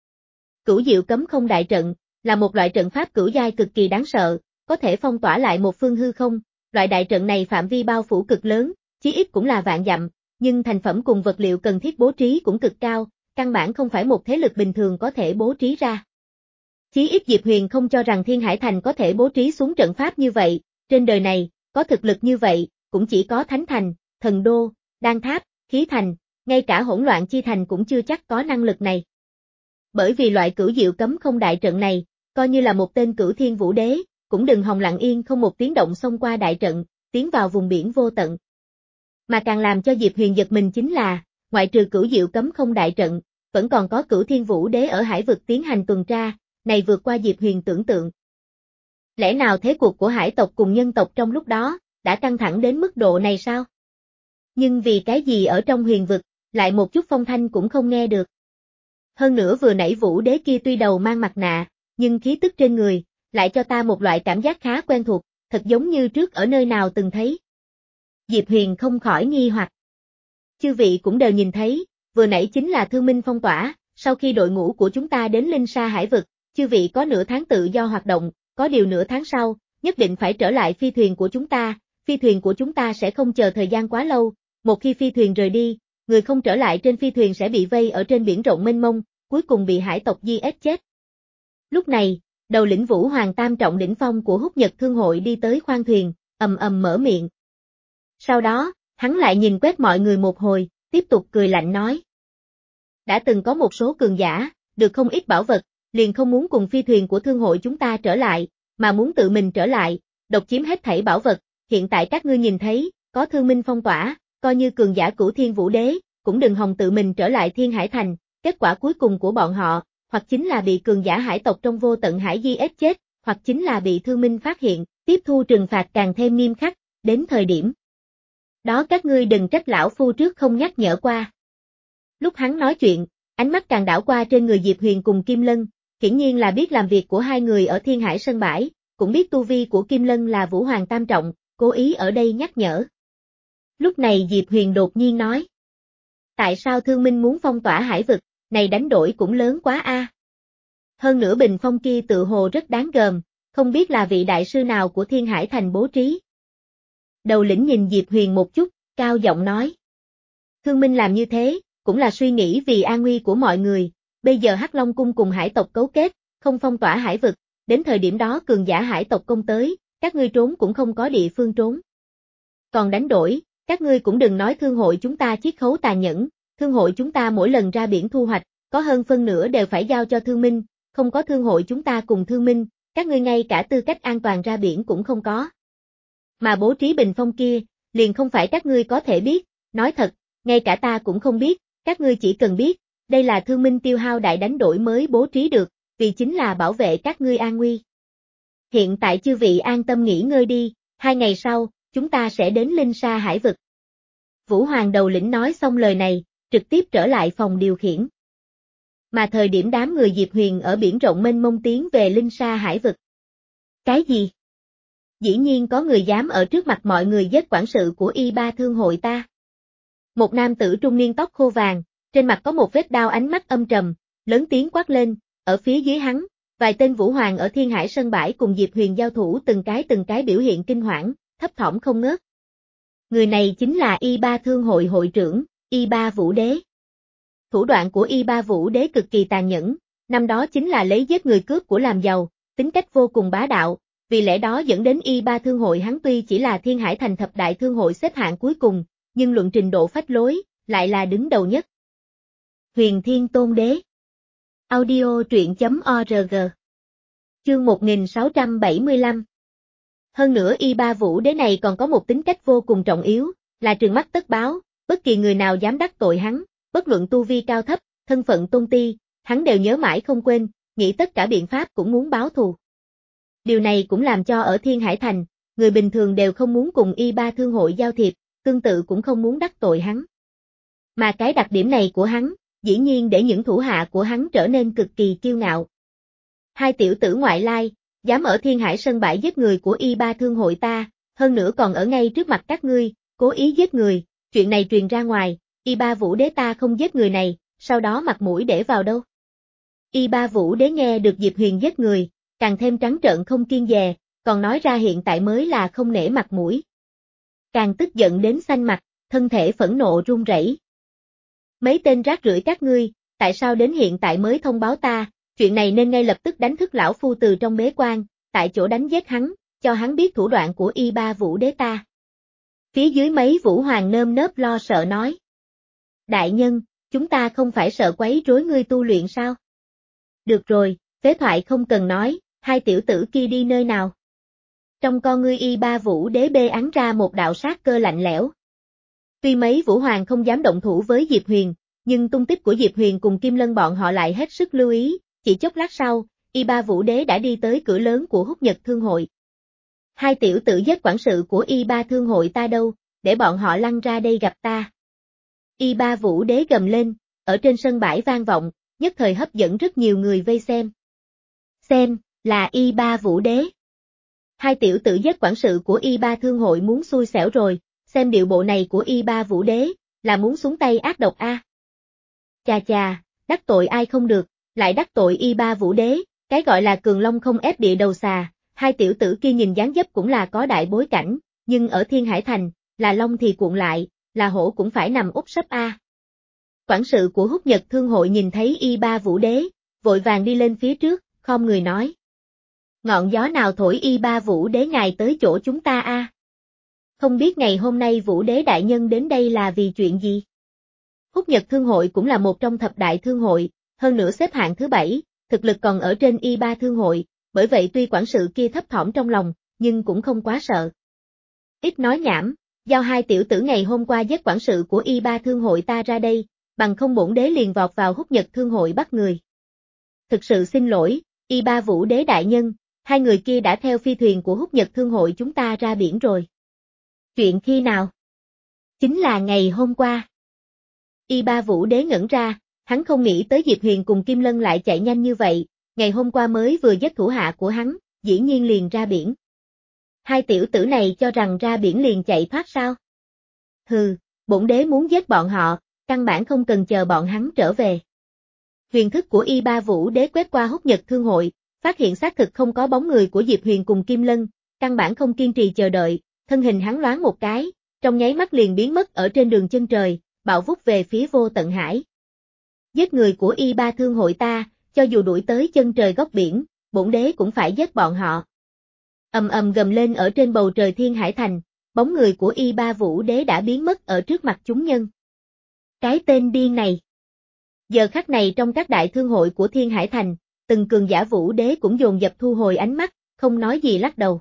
Cửu Diệu Cấm Không Đại Trận là một loại trận pháp cửu giai cực kỳ đáng sợ, có thể phong tỏa lại một phương hư không, loại đại trận này phạm vi bao phủ cực lớn, chí ít cũng là vạn dặm, nhưng thành phẩm cùng vật liệu cần thiết bố trí cũng cực cao, căn bản không phải một thế lực bình thường có thể bố trí ra. Chí ít Diệp Huyền không cho rằng Thiên Hải Thành có thể bố trí xuống trận pháp như vậy, trên đời này, có thực lực như vậy, cũng chỉ có Thánh Thành, Thần Đô, Đan Tháp, Khí Thành, ngay cả Hỗn Loạn Chi Thành cũng chưa chắc có năng lực này. Bởi vì loại Cửu Diệu Cấm Không Đại Trận này, coi như là một tên Cửu Thiên Vũ Đế, cũng đừng hòng lặng yên không một tiếng động xông qua đại trận, tiến vào vùng biển vô tận. Mà càng làm cho Diệp Huyền giật mình chính là, ngoại trừ Cửu Diệu Cấm Không Đại Trận, vẫn còn có Cửu Thiên Vũ Đế ở hải vực tiến hành tuần tra, này vượt qua Diệp Huyền tưởng tượng. Lẽ nào thế cuộc của hải tộc cùng nhân tộc trong lúc đó, đã căng thẳng đến mức độ này sao? Nhưng vì cái gì ở trong huyền vực, lại một chút phong thanh cũng không nghe được. Hơn nữa vừa nãy Vũ Đế kia tuy đầu mang mặt nạ, nhưng khí tức trên người, lại cho ta một loại cảm giác khá quen thuộc, thật giống như trước ở nơi nào từng thấy. Diệp Huyền không khỏi nghi hoặc. Chư vị cũng đều nhìn thấy, vừa nãy chính là thương minh phong tỏa, sau khi đội ngũ của chúng ta đến Linh Sa hải vực, chư vị có nửa tháng tự do hoạt động, có điều nửa tháng sau, nhất định phải trở lại phi thuyền của chúng ta, phi thuyền của chúng ta sẽ không chờ thời gian quá lâu, một khi phi thuyền rời đi, người không trở lại trên phi thuyền sẽ bị vây ở trên biển rộng mênh mông, cuối cùng bị hải tộc giết chết. Lúc này, đầu lĩnh Vũ Hoàng tam trọng đỉnh phong của Húc Nhật Thương hội đi tới khoang thuyền, ầm ầm mở miệng. Sau đó, hắn lại nhìn quét mọi người một hồi, tiếp tục cười lạnh nói. Đã từng có một số cường giả, được không ít bảo vật, liền không muốn cùng phi thuyền của thương hội chúng ta trở lại, mà muốn tự mình trở lại, độc chiếm hết thảy bảo vật, hiện tại các ngươi nhìn thấy, có thương minh phong tỏa, coi như cường giả Cửu Thiên Vũ Đế, cũng đừng hòng tự mình trở lại Thiên Hải Thành, kết quả cuối cùng của bọn họ, hoặc chính là bị cường giả hải tộc trong vô tận hải giết chết, hoặc chính là bị thương minh phát hiện, tiếp thu trừng phạt càng thêm nghiêm khắc, đến thời điểm. Đó các ngươi đừng trách lão phu trước không nhắc nhở qua. Lúc hắn nói chuyện, ánh mắt càng đảo qua trên người Diệp Huyền cùng Kim Lân, hiển nhiên là biết làm việc của hai người ở Thiên Hải Sân Bãi, cũng biết tu vi của Kim Lân là Vũ Hoàng tam trọng, cố ý ở đây nhắc nhở. Lúc này Diệp Huyền đột nhiên nói. Tại sao Thương Minh muốn phong tỏa hải vực, này đánh đổi cũng lớn quá a. Hơn nữa bình phong kia tự hồ rất đáng gờm, không biết là vị đại sư nào của Thiên Hải Thành bố trí. Đầu lĩnh nhìn Diệp Huyền một chút, cao giọng nói. Thương Minh làm như thế, cũng là suy nghĩ vì an nguy của mọi người, bây giờ Hắc Long Cung cùng hải tộc cấu kết, không phong tỏa hải vực, đến thời điểm đó cường giả hải tộc công tới, các ngươi trốn cũng không có địa phương trốn. Còn đánh đổi, các ngươi cũng đừng nói thương hội chúng ta chiết khấu tàn nhẫn, thương hội chúng ta mỗi lần ra biển thu hoạch, có hơn phân nửa đều phải giao cho thương minh, không có thương hội chúng ta cùng thương minh, các ngươi ngay cả tư cách an toàn ra biển cũng không có. Mà bố trí bình phong kia, liền không phải các ngươi có thể biết, nói thật, ngay cả ta cũng không biết, các ngươi chỉ cần biết, đây là thương minh tiêu hao đại đánh đổi mới bố trí được, vì chính là bảo vệ các ngươi an nguy. Hiện tại chư vị an tâm nghỉ ngơi đi, hai ngày sau, chúng ta sẽ đến Linh Sa hải vực. Vũ Hoàng đầu lĩnh nói xong lời này, trực tiếp trở lại phòng điều khiển. Mà thời điểm đám người Diệp Huyền ở biển rộng mênh mông tiến về Linh Sa hải vực. Cái gì? Dĩ nhiên có người dám ở trước mặt mọi người giết quản sự của y ba thương hội ta. Một nam tử trung niên tóc khô vàng, trên mặt có một vết đao ánh mắt âm trầm, lớn tiếng quát lên, ở phía dưới hắn, vài tên Vũ Hoàng ở Thiên Hải Sân Bãi cùng Diệp Huyền giao thủ từng cái từng cái biểu hiện kinh hoảng, thấp thỏm không ngớt. Người này chính là y ba thương hội hội trưởng, y ba Vũ Đế. Thủ đoạn của y ba Vũ Đế cực kỳ tàn nhẫn, năm đó chính là lấy giết người cướp của làm giàu, tính cách vô cùng bá đạo, vì lẽ đó dẫn đến y ba thương hội hắn tuy chỉ là Thiên Hải Thành thập đại thương hội xếp hạng cuối cùng, nhưng luận trình độ phách lối, lại là đứng đầu nhất. Huyền Thiên Tôn Đế. Audio truyện chấm org. Chương một nghìn sáu trăm bảy mươi lăm. Hơn nữa y ba Vũ Đế này còn có một tính cách vô cùng trọng yếu, là trừng mắt tất báo, bất kỳ người nào dám đắc tội hắn, bất luận tu vi cao thấp, thân phận tôn ti, hắn đều nhớ mãi không quên, nghĩ tất cả biện pháp cũng muốn báo thù. Điều này cũng làm cho ở Thiên Hải Thành, người bình thường đều không muốn cùng y ba thương hội giao thiệp, tương tự cũng không muốn đắc tội hắn. Mà cái đặc điểm này của hắn, dĩ nhiên để những thủ hạ của hắn trở nên cực kỳ kiêu ngạo. Hai tiểu tử ngoại lai, dám ở Thiên Hải Sân Bãi giết người của y ba thương hội ta, hơn nữa còn ở ngay trước mặt các ngươi, cố ý giết người, chuyện này truyền ra ngoài, y ba Vũ Đế ta không giết người này, sau đó mặt mũi để vào đâu? Y Ba Vũ Đế nghe được Diệp Huyền giết người, càng thêm trắng trợn không kiêng dè, còn nói ra hiện tại mới là không nể mặt mũi. Càng tức giận đến xanh mặt, thân thể phẫn nộ run rẩy. Mấy tên rác rưởi các ngươi, tại sao đến hiện tại mới thông báo ta, chuyện này nên ngay lập tức đánh thức lão phu từ trong bế quan, tại chỗ đánh giết hắn, cho hắn biết thủ đoạn của Y Ba Vũ Đế ta. Phía dưới mấy vũ hoàng nơm nớp lo sợ nói. Đại nhân, chúng ta không phải sợ quấy rối ngươi tu luyện sao? Được rồi, phế thoại không cần nói, hai tiểu tử kia đi nơi nào? Trong con ngươi Y Ba Vũ Đế bê ắn ra một đạo sát cơ lạnh lẽo. Tuy mấy vũ hoàng không dám động thủ với Diệp Huyền, nhưng tung tích của Diệp Huyền cùng Kim Lân bọn họ lại hết sức lưu ý, chỉ chốc lát sau, Y Ba Vũ Đế đã đi tới cửa lớn của Húc Nhật Thương hội. Hai tiểu tử giết quản sự của Y Ba Thương hội ta đâu, để bọn họ lăn ra đây gặp ta. Y Ba Vũ Đế gầm lên, ở trên sân bãi vang vọng, nhất thời hấp dẫn rất nhiều người vây xem. Xem, là Y Ba Vũ Đế. Hai tiểu tử giết quản sự của Y Ba Thương hội muốn xui xẻo rồi, xem điệu bộ này của Y Ba Vũ Đế, là muốn xuống tay ác độc a. À. Chà chà, đắc tội ai không được, lại đắc tội Y Ba Vũ Đế, cái gọi là cường long không ép địa đầu xà, hai tiểu tử kia nhìn dáng dấp cũng là có đại bối cảnh, nhưng ở Thiên Hải Thành, là long thì cuộn lại, là hổ cũng phải nằm úp sấp a. À. Quản sự của Húc Nhật Thương hội nhìn thấy Y Ba Vũ Đế, vội vàng đi lên phía trước, khom người nói. Ngọn gió nào thổi Y Ba Vũ Đế ngài tới chỗ chúng ta a? À? Không biết ngày hôm nay Vũ Đế đại nhân đến đây là vì chuyện gì? Húc Nhật Thương hội cũng là một trong thập đại thương hội, hơn nữa xếp hạng thứ bảy, thực lực còn ở trên Y Ba Thương hội, bởi vậy tuy quản sự kia thấp thỏm trong lòng, nhưng cũng không quá sợ. Ít nói nhảm, giao hai tiểu tử ngày hôm qua giết quản sự của Y Ba Thương hội ta ra đây, bằng không bổn đế liền vọt vào Húc Nhật Thương hội bắt người. Thực sự xin lỗi, Y Ba Vũ Đế đại nhân, hai người kia đã theo phi thuyền của Húc Nhật Thương hội chúng ta ra biển rồi. Chuyện khi nào? Chính là ngày hôm qua. Y Ba Vũ Đế ngẩn ra, hắn không nghĩ tới Diệp Huyền cùng Kim Lân lại chạy nhanh như vậy, ngày hôm qua mới vừa giết thủ hạ của hắn, dĩ nhiên liền ra biển. Hai tiểu tử này cho rằng ra biển liền chạy thoát sao? Hừ, bổn đế muốn giết bọn họ, căn bản không cần chờ bọn hắn trở về. Huyền thức của Y Ba Vũ Đế quét qua Húc Nhật Thương hội, phát hiện xác thực không có bóng người của Diệp Huyền cùng Kim Lân, căn bản không kiên trì chờ đợi, thân hình hắn loáng một cái, trong nháy mắt liền biến mất ở trên đường chân trời, bạo vút về phía vô tận hải. Giết người của Y Ba Thương hội ta, cho dù đuổi tới chân trời góc biển, bổn đế cũng phải giết bọn họ. Ầm ầm gầm lên ở trên bầu trời Thiên Hải Thành, bóng người của Y Ba Vũ Đế đã biến mất ở trước mặt chúng nhân. Cái tên điên này. Giờ khắc này trong các đại thương hội của Thiên Hải Thành, từng cường giả Vũ Đế cũng dồn dập thu hồi ánh mắt, không nói gì lắc đầu.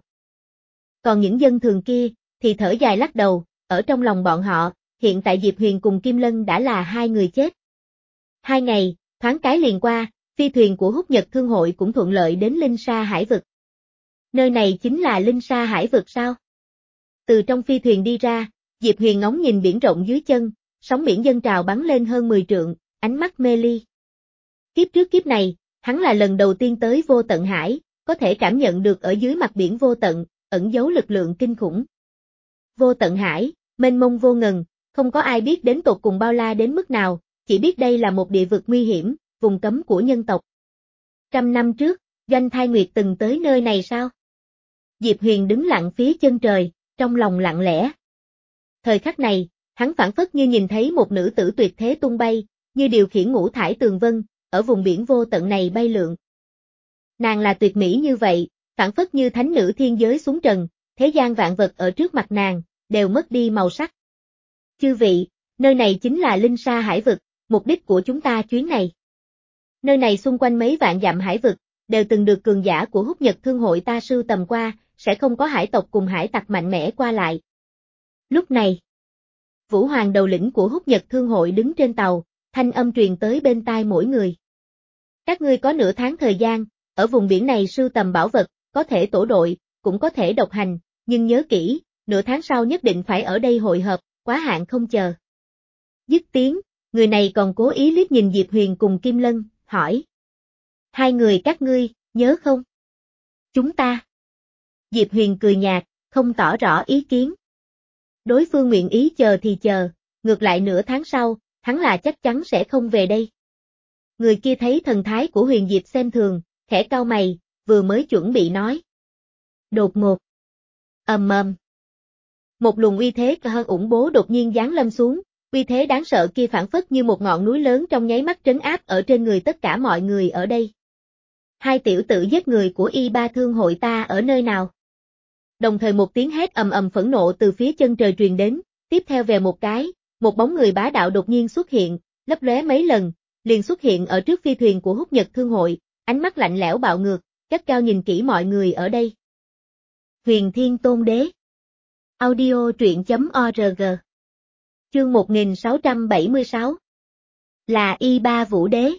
Còn những dân thường kia, thì thở dài lắc đầu, ở trong lòng bọn họ, hiện tại Diệp Huyền cùng Kim Lân đã là hai người chết. Hai ngày, thoáng cái liền qua, phi thuyền của Húc Nhật Thương hội cũng thuận lợi đến Linh Sa Hải Vực. Nơi này chính là Linh Sa Hải Vực sao? Từ trong phi thuyền đi ra, Diệp Huyền ngóng nhìn biển rộng dưới chân, sóng biển dâng trào bắn lên hơn mười trượng, ánh mắt mê ly. Kiếp trước kiếp này, hắn là lần đầu tiên tới vô tận hải, có thể cảm nhận được ở dưới mặt biển vô tận, ẩn giấu lực lượng kinh khủng. Vô tận hải, mênh mông vô ngần, không có ai biết đến tột cùng bao la đến mức nào, chỉ biết đây là một địa vực nguy hiểm, vùng cấm của nhân tộc. Trăm năm trước, Doanh Thai Nguyệt từng tới nơi này sao? Diệp Huyền đứng lặng phía chân trời, trong lòng lặng lẽ. Thời khắc này, hắn phảng phất như nhìn thấy một nữ tử tuyệt thế tung bay, như điều khiển ngũ thải tường vân, ở vùng biển vô tận này bay lượn. Nàng là tuyệt mỹ như vậy, phảng phất như thánh nữ thiên giới xuống trần, thế gian vạn vật ở trước mặt nàng, đều mất đi màu sắc. Chư vị, nơi này chính là Linh Sa Hải Vực, mục đích của chúng ta chuyến này. Nơi này xung quanh mấy vạn dặm hải vực, đều từng được cường giả của Húc Nhật Thương hội ta sưu tầm qua, sẽ không có hải tộc cùng hải tặc mạnh mẽ qua lại. Lúc này, Vũ Hoàng đầu lĩnh của Húc Nhật Thương hội đứng trên tàu, thanh âm truyền tới bên tai mỗi người. Các ngươi có nửa tháng thời gian, ở vùng biển này sưu tầm bảo vật, có thể tổ đội, cũng có thể độc hành, nhưng nhớ kỹ, nửa tháng sau nhất định phải ở đây hội hợp, quá hạn không chờ. Dứt tiếng, người này còn cố ý liếc nhìn Diệp Huyền cùng Kim Lân, hỏi. Hai người các ngươi, nhớ không? Chúng ta. Diệp Huyền cười nhạt, không tỏ rõ ý kiến. Đối phương nguyện ý chờ thì chờ, ngược lại nửa tháng sau, hắn là chắc chắn sẽ không về đây. Người kia thấy thần thái của Huyền Diệp xem thường, khẽ cau mày, vừa mới chuẩn bị nói. Đột ngột. Ầm ầm. Một luồng uy thế hơn ủng bố đột nhiên giáng lâm xuống, uy thế đáng sợ kia phảng phất như một ngọn núi lớn trong nháy mắt trấn áp ở trên người tất cả mọi người ở đây. Hai tiểu tử giết người của Y Ba Thương hội ta ở nơi nào? Đồng thời một tiếng hét ầm ầm phẫn nộ từ phía chân trời truyền đến, tiếp theo về một cái, một bóng người bá đạo đột nhiên xuất hiện, lấp lóe mấy lần, liền xuất hiện ở trước phi thuyền của Húc Nhật Thương hội, ánh mắt lạnh lẽo bạo ngược, gắt cao nhìn kỹ mọi người ở đây. Huyền Thiên Tôn Đế. Audio truyện chấm org. Chương một nghìn sáu trăm bảy mươi sáu. Là Y Ba Vũ Đế.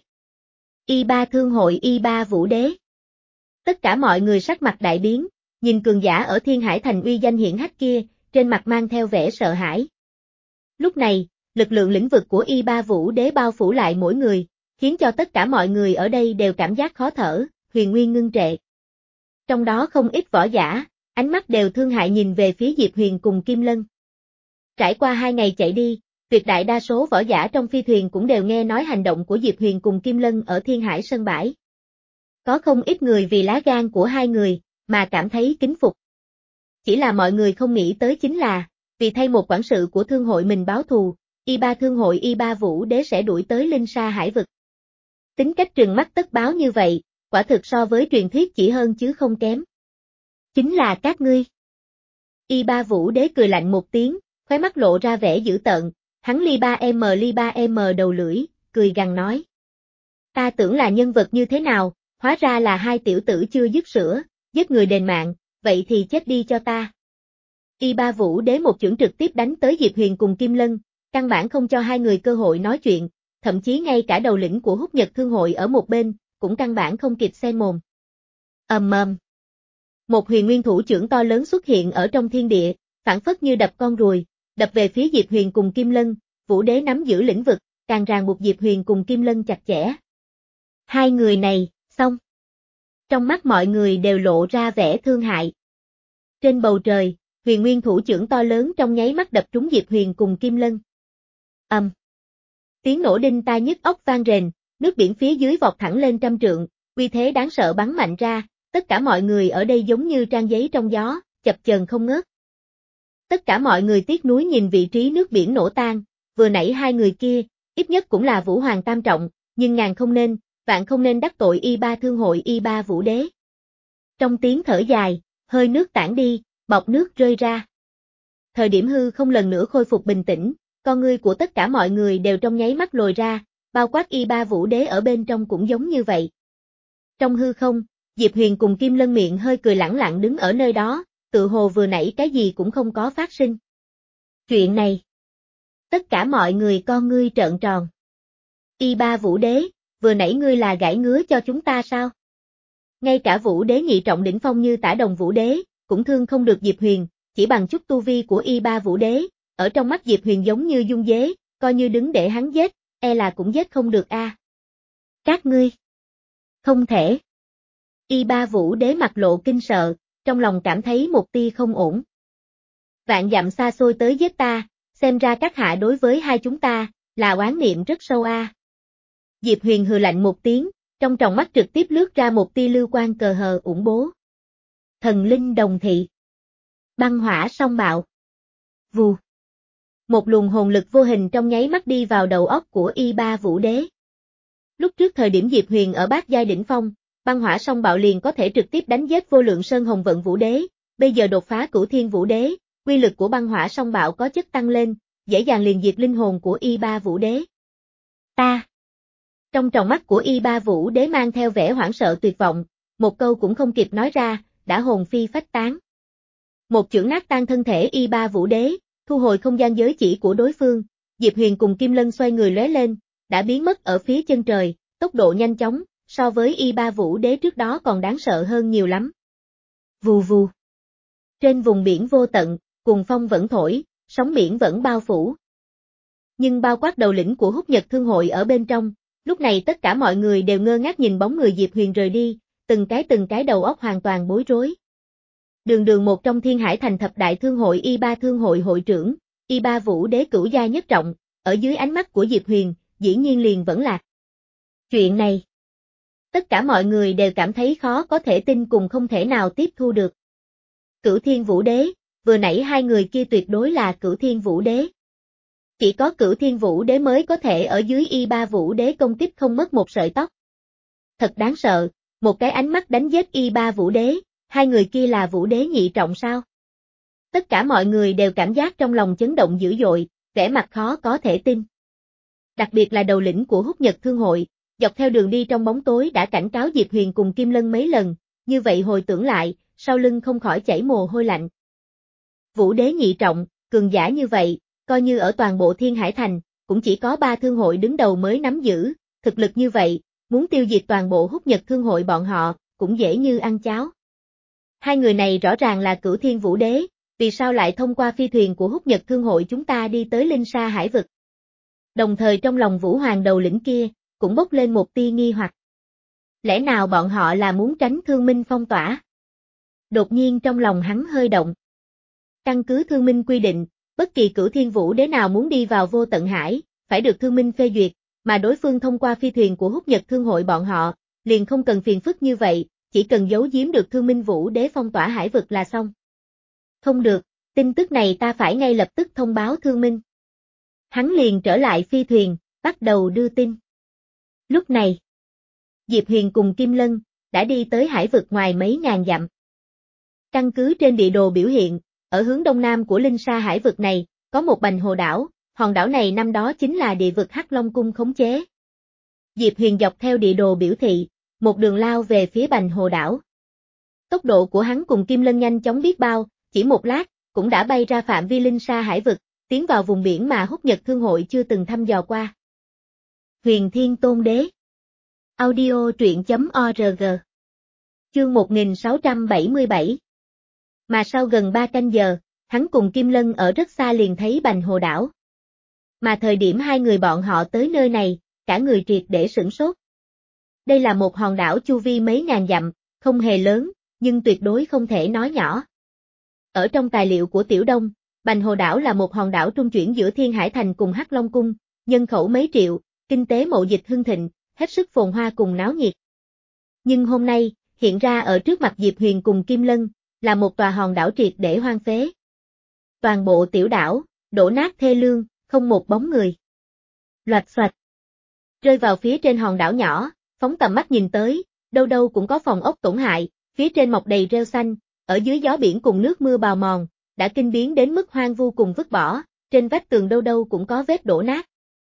Y Ba Thương hội Y Ba Vũ Đế. Tất cả mọi người sắc mặt đại biến, nhìn cường giả ở Thiên Hải Thành uy danh hiển hách kia, trên mặt mang theo vẻ sợ hãi. Lúc này, lực lượng lĩnh vực của Y Ba Vũ Đế bao phủ lại mỗi người, khiến cho tất cả mọi người ở đây đều cảm giác khó thở, huyền nguyên ngưng trệ. Trong đó không ít võ giả, ánh mắt đều thương hại nhìn về phía Diệp Huyền cùng Kim Lân. Trải qua hai ngày chạy đi, tuyệt đại đa số võ giả trong phi thuyền cũng đều nghe nói hành động của Diệp Huyền cùng Kim Lân ở Thiên Hải Sân Bãi. Có không ít người vì lá gan của hai người, mà cảm thấy kính phục. Chỉ là mọi người không nghĩ tới chính là, vì thay một quản sự của thương hội mình báo thù, Y Ba Thương hội Y Ba Vũ Đế sẽ đuổi tới Linh Sa Hải vực. Tính cách trừng mắt tất báo như vậy, quả thực so với truyền thuyết chỉ hơn chứ không kém. Chính là các ngươi. Y Ba Vũ Đế cười lạnh một tiếng, khóe mắt lộ ra vẻ dữ tợn, hắn ly ba em ly ba em đầu lưỡi, cười gằn nói. Ta tưởng là nhân vật như thế nào, hóa ra là hai tiểu tử chưa dứt sữa, giết người đền mạng, vậy thì chết đi cho ta. Y Ba Vũ Đế một chưởng trực tiếp đánh tới Diệp Huyền cùng Kim Lân, căn bản không cho hai người cơ hội nói chuyện, thậm chí ngay cả đầu lĩnh của Húc Nhật Thương hội ở một bên, cũng căn bản không kịp xen mồm. Ầm ầm. Một huyền nguyên thủ chưởng to lớn xuất hiện ở trong thiên địa, phảng phất như đập con ruồi, đập về phía Diệp Huyền cùng Kim Lân, Vũ Đế nắm giữ lĩnh vực, càng ràng buộc Diệp Huyền cùng Kim Lân chặt chẽ. Hai người này, xong. Trong mắt mọi người đều lộ ra vẻ thương hại. Trên bầu trời, huyền nguyên thủ chưởng to lớn trong nháy mắt đập trúng Diệp Huyền cùng Kim Lân. Ầm. Tiếng nổ đinh tai nhức óc vang rền, nước biển phía dưới vọt thẳng lên trăm trượng, uy thế đáng sợ bắn mạnh ra, tất cả mọi người ở đây giống như trang giấy trong gió, chập chờn không ngớt. Tất cả mọi người tiếc nuối nhìn vị trí nước biển nổ tan, vừa nãy hai người kia, ít nhất cũng là Vũ Hoàng tam trọng, nhưng ngàn không nên, vạn không nên đắc tội Y Ba Thương hội Y Ba Vũ Đế. Trong tiếng thở dài, hơi nước tản đi, bọt nước rơi ra. Thời điểm hư không lần nữa khôi phục bình tĩnh, con ngươi của tất cả mọi người đều trong nháy mắt lồi ra, bao quát Y Ba Vũ Đế ở bên trong cũng giống như vậy. Trong hư không, Diệp Huyền cùng Kim Lân miệng hơi cười lẳng lặng đứng ở nơi đó, tự hồ vừa nãy cái gì cũng không có phát sinh. Chuyện này. Tất cả mọi người con ngươi trợn tròn. Y Ba Vũ Đế, vừa nãy ngươi là gãi ngứa cho chúng ta sao? Ngay cả Vũ Đế nhị trọng đỉnh phong như Tả Đồng Vũ Đế, cũng thương không được Diệp Huyền, chỉ bằng chút tu vi của Y Ba Vũ Đế, ở trong mắt Diệp Huyền giống như dung dế, coi như đứng để hắn giết, e là cũng giết không được a. À. Các ngươi. Không thể. Y Ba Vũ Đế mặt lộ kinh sợ, trong lòng cảm thấy một tia không ổn. Vạn dặm xa xôi tới giết ta, xem ra các hạ đối với hai chúng ta, là oán niệm rất sâu a. À. Diệp Huyền hừ lạnh một tiếng, trong tròng mắt trực tiếp lướt ra một tia lưu quang cờ hờ ủng bố. Thần linh đồng thị. Băng hỏa song bạo. Vù. Một luồng hồn lực vô hình trong nháy mắt đi vào đầu óc của Y Ba Vũ Đế. Lúc trước thời điểm Diệp Huyền ở bát giai đỉnh phong, băng hỏa song bạo liền có thể trực tiếp đánh giết vô lượng sơn hồng vận Vũ Đế, bây giờ đột phá cửu thiên Vũ Đế, quy lực của băng hỏa song bạo có chất tăng lên, dễ dàng liền diệt linh hồn của Y Ba Vũ Đế. Ta. Trong tròng mắt của Y Ba Vũ Đế mang theo vẻ hoảng sợ tuyệt vọng, một câu cũng không kịp nói ra, đã hồn phi phách tán. Một chưởng nát tan thân thể Y Ba Vũ Đế, thu hồi không gian giới chỉ của đối phương, Diệp Huyền cùng Kim Lân xoay người lóe lên, đã biến mất ở phía chân trời, tốc độ nhanh chóng, so với Y Ba Vũ Đế trước đó còn đáng sợ hơn nhiều lắm. Vù vù. Trên vùng biển vô tận, cuồng phong vẫn thổi, sóng biển vẫn bao phủ. Nhưng bao quát đầu lĩnh của Húc Nhật Thương hội ở bên trong, lúc này tất cả mọi người đều ngơ ngác nhìn bóng người Diệp Huyền rời đi, từng cái từng cái đầu óc hoàn toàn bối rối. Đường đường một trong Thiên Hải Thành thập đại thương hội Y Ba Thương hội hội trưởng, Y Ba Vũ Đế cửu giai nhất trọng, ở dưới ánh mắt của Diệp Huyền, dĩ nhiên liền vẫn lạc. Chuyện này, tất cả mọi người đều cảm thấy khó có thể tin cùng không thể nào tiếp thu được. Cửu Thiên Vũ Đế, vừa nãy hai người kia tuyệt đối là Cửu Thiên Vũ Đế. Chỉ có Cửu Thiên Vũ Đế mới có thể ở dưới y ba Vũ Đế công kích không mất một sợi tóc. Thật đáng sợ, một cái ánh mắt đánh giết y ba Vũ Đế, hai người kia là Vũ Đế nhị trọng sao? Tất cả mọi người đều cảm giác trong lòng chấn động dữ dội, vẻ mặt khó có thể tin. Đặc biệt là đầu lĩnh của Húc Nhật Thương hội, dọc theo đường đi trong bóng tối đã cảnh cáo Diệp Huyền cùng Kim Lân mấy lần, như vậy hồi tưởng lại, sau lưng không khỏi chảy mồ hôi lạnh. Vũ Đế nhị trọng, cường giả như vậy, coi như ở toàn bộ Thiên Hải Thành, cũng chỉ có ba thương hội đứng đầu mới nắm giữ, thực lực như vậy, muốn tiêu diệt toàn bộ Húc Nhật Thương hội bọn họ, cũng dễ như ăn cháo. Hai người này rõ ràng là Cửu Thiên Vũ Đế, vì sao lại thông qua phi thuyền của Húc Nhật Thương hội chúng ta đi tới Linh Sa Hải vực? Đồng thời trong lòng Vũ Hoàng đầu lĩnh kia, cũng bốc lên một tia nghi hoặc. Lẽ nào bọn họ là muốn tránh Thương Minh phong tỏa? Đột nhiên trong lòng hắn hơi động. Căn cứ Thương Minh quy định, bất kỳ Cửu Thiên Vũ Đế nào muốn đi vào Vô Tận Hải, phải được Thương Minh phê duyệt, mà đối phương thông qua phi thuyền của Húc Nhật Thương hội bọn họ, liền không cần phiền phức như vậy, chỉ cần giấu giếm được Thương Minh Vũ Đế phong tỏa hải vực là xong. Không được, tin tức này ta phải ngay lập tức thông báo Thương Minh. Hắn liền trở lại phi thuyền, bắt đầu đưa tin. Lúc này, Diệp Huyền cùng Kim Lân đã đi tới hải vực ngoài mấy ngàn dặm. Căn cứ trên địa đồ biểu hiện, ở hướng đông nam của Linh Sa hải vực này, có một Bành Hồ đảo, hòn đảo này năm đó chính là địa vực Hắc Long cung khống chế. Diệp Huyền dọc theo địa đồ biểu thị, một đường lao về phía Bành Hồ đảo. Tốc độ của hắn cùng Kim Lân nhanh chóng biết bao, chỉ một lát, cũng đã bay ra phạm vi Linh Sa hải vực, tiến vào vùng biển mà Húc Nhật Thương hội chưa từng thăm dò qua. Huyền Thiên Tôn Đế. Audio truyện chấm org. Chương một nghìn sáu trăm bảy mươi bảy. Mà sau gần ba canh giờ, hắn cùng Kim Lân ở rất xa liền thấy Bành Hồ đảo. Mà thời điểm hai người bọn họ tới nơi này, cả người triệt để sửng sốt. Đây là một hòn đảo chu vi mấy ngàn dặm, không hề lớn, nhưng tuyệt đối không thể nói nhỏ. Ở trong tài liệu của Tiểu Đông, Bành Hồ đảo là một hòn đảo trung chuyển giữa Thiên Hải Thành cùng Hắc Long cung, nhân khẩu mấy triệu, kinh tế mậu dịch hưng thịnh, hết sức phồn hoa cùng náo nhiệt. Nhưng hôm nay, hiện ra ở trước mặt Diệp Huyền cùng Kim Lân, là một tòa hòn đảo triệt để hoang phế. Toàn bộ tiểu đảo, đổ nát thê lương, không một bóng người. Loạch xoạch. Rơi vào phía trên hòn đảo nhỏ, phóng tầm mắt nhìn tới, đâu đâu cũng có phòng ốc tổn hại, phía trên mọc đầy rêu xanh, ở dưới gió biển cùng nước mưa bào mòn, đã kinh biến đến mức hoang vu cùng vứt bỏ, trên vách tường đâu đâu cũng có vết đổ nát.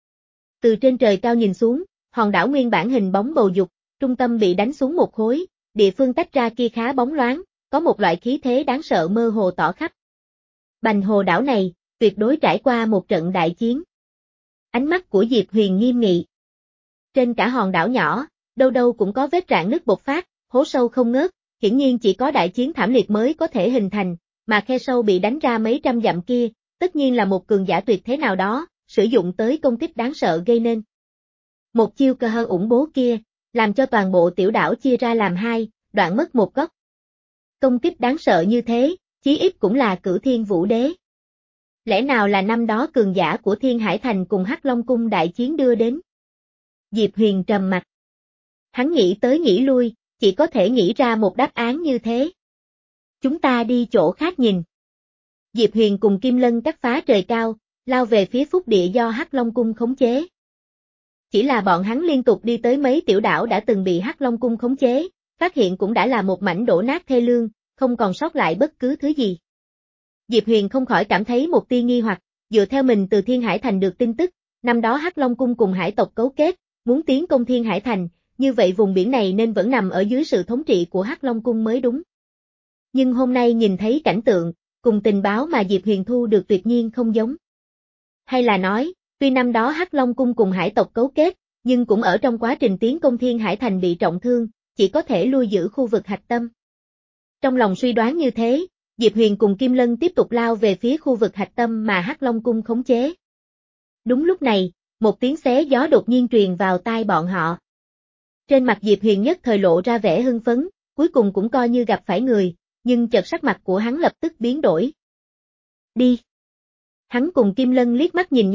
Từ trên trời cao nhìn xuống, hòn đảo nguyên bản hình bóng bầu dục, trung tâm bị đánh xuống một khối, địa phương tách ra kia khá bóng loáng, có một loại khí thế đáng sợ mơ hồ tỏ khắp. Bành Hồ đảo này, tuyệt đối trải qua một trận đại chiến. Ánh mắt của Diệp Huyền nghiêm nghị. Trên cả hòn đảo nhỏ, đâu đâu cũng có vết rạn nứt bộc phát, hố sâu không ngớt, hiển nhiên chỉ có đại chiến thảm liệt mới có thể hình thành, mà khe sâu bị đánh ra mấy trăm dặm kia, tất nhiên là một cường giả tuyệt thế nào đó, sử dụng tới công kích đáng sợ gây nên. Một chiêu cơ hơn ủng bố kia, làm cho toàn bộ tiểu đảo chia ra làm hai, đoạn mất một góc. Công kích đáng sợ như thế, chí ít cũng là Cửu Thiên Vũ Đế. Lẽ nào là năm đó cường giả của Thiên Hải Thành cùng Hắc Long cung đại chiến đưa đến? Diệp Huyền trầm mặt. Hắn nghĩ tới nghĩ lui, chỉ có thể nghĩ ra một đáp án như thế. Chúng ta đi chỗ khác nhìn. Diệp Huyền cùng Kim Lân cắt phá trời cao, lao về phía phúc địa do Hắc Long cung khống chế. Chỉ là bọn hắn liên tục đi tới mấy tiểu đảo đã từng bị Hắc Long cung khống chế, phát hiện cũng đã là một mảnh đổ nát thê lương, không còn sót lại bất cứ thứ gì. Diệp Huyền không khỏi cảm thấy một tia nghi hoặc, dựa theo mình từ Thiên Hải Thành được tin tức, năm đó Hắc Long cung cùng hải tộc cấu kết, muốn tiến công Thiên Hải Thành, như vậy vùng biển này nên vẫn nằm ở dưới sự thống trị của Hắc Long cung mới đúng. Nhưng hôm nay nhìn thấy cảnh tượng, cùng tình báo mà Diệp Huyền thu được tuyệt nhiên không giống. Hay là nói, tuy năm đó Hắc Long cung cùng hải tộc cấu kết, nhưng cũng ở trong quá trình tiến công Thiên Hải Thành bị trọng thương, chỉ có thể lui giữ khu vực hạch tâm. Trong lòng suy đoán như thế, Diệp Huyền cùng Kim Lân tiếp tục lao về phía khu vực hạch tâm mà Hắc Long cung khống chế. Đúng lúc này, một tiếng xé gió đột nhiên truyền vào tai bọn họ. Trên mặt Diệp Huyền nhất thời lộ ra vẻ hưng phấn, cuối cùng cũng coi như gặp phải người, nhưng chợt sắc mặt của hắn lập tức biến đổi. Đi! Hắn cùng Kim Lân liếc mắt nhìn nhau,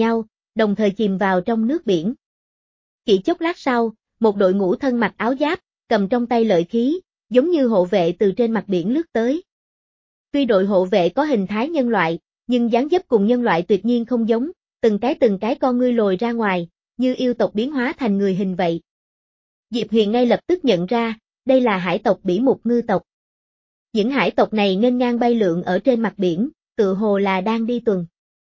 đồng thời chìm vào trong nước biển. Chỉ chốc lát sau, một đội ngũ thân mặc áo giáp, cầm trong tay lợi khí, giống như hộ vệ từ trên mặt biển lướt tới. Tuy đội hộ vệ có hình thái nhân loại, nhưng dáng dấp cùng nhân loại tuyệt nhiên không giống, từng cái từng cái con ngươi lồi ra ngoài, như yêu tộc biến hóa thành người hình vậy. Diệp Huyền ngay lập tức nhận ra, đây là hải tộc Bỉ Mục ngư tộc. Những hải tộc này nghênh ngang bay lượn ở trên mặt biển, tự hồ là đang đi tuần.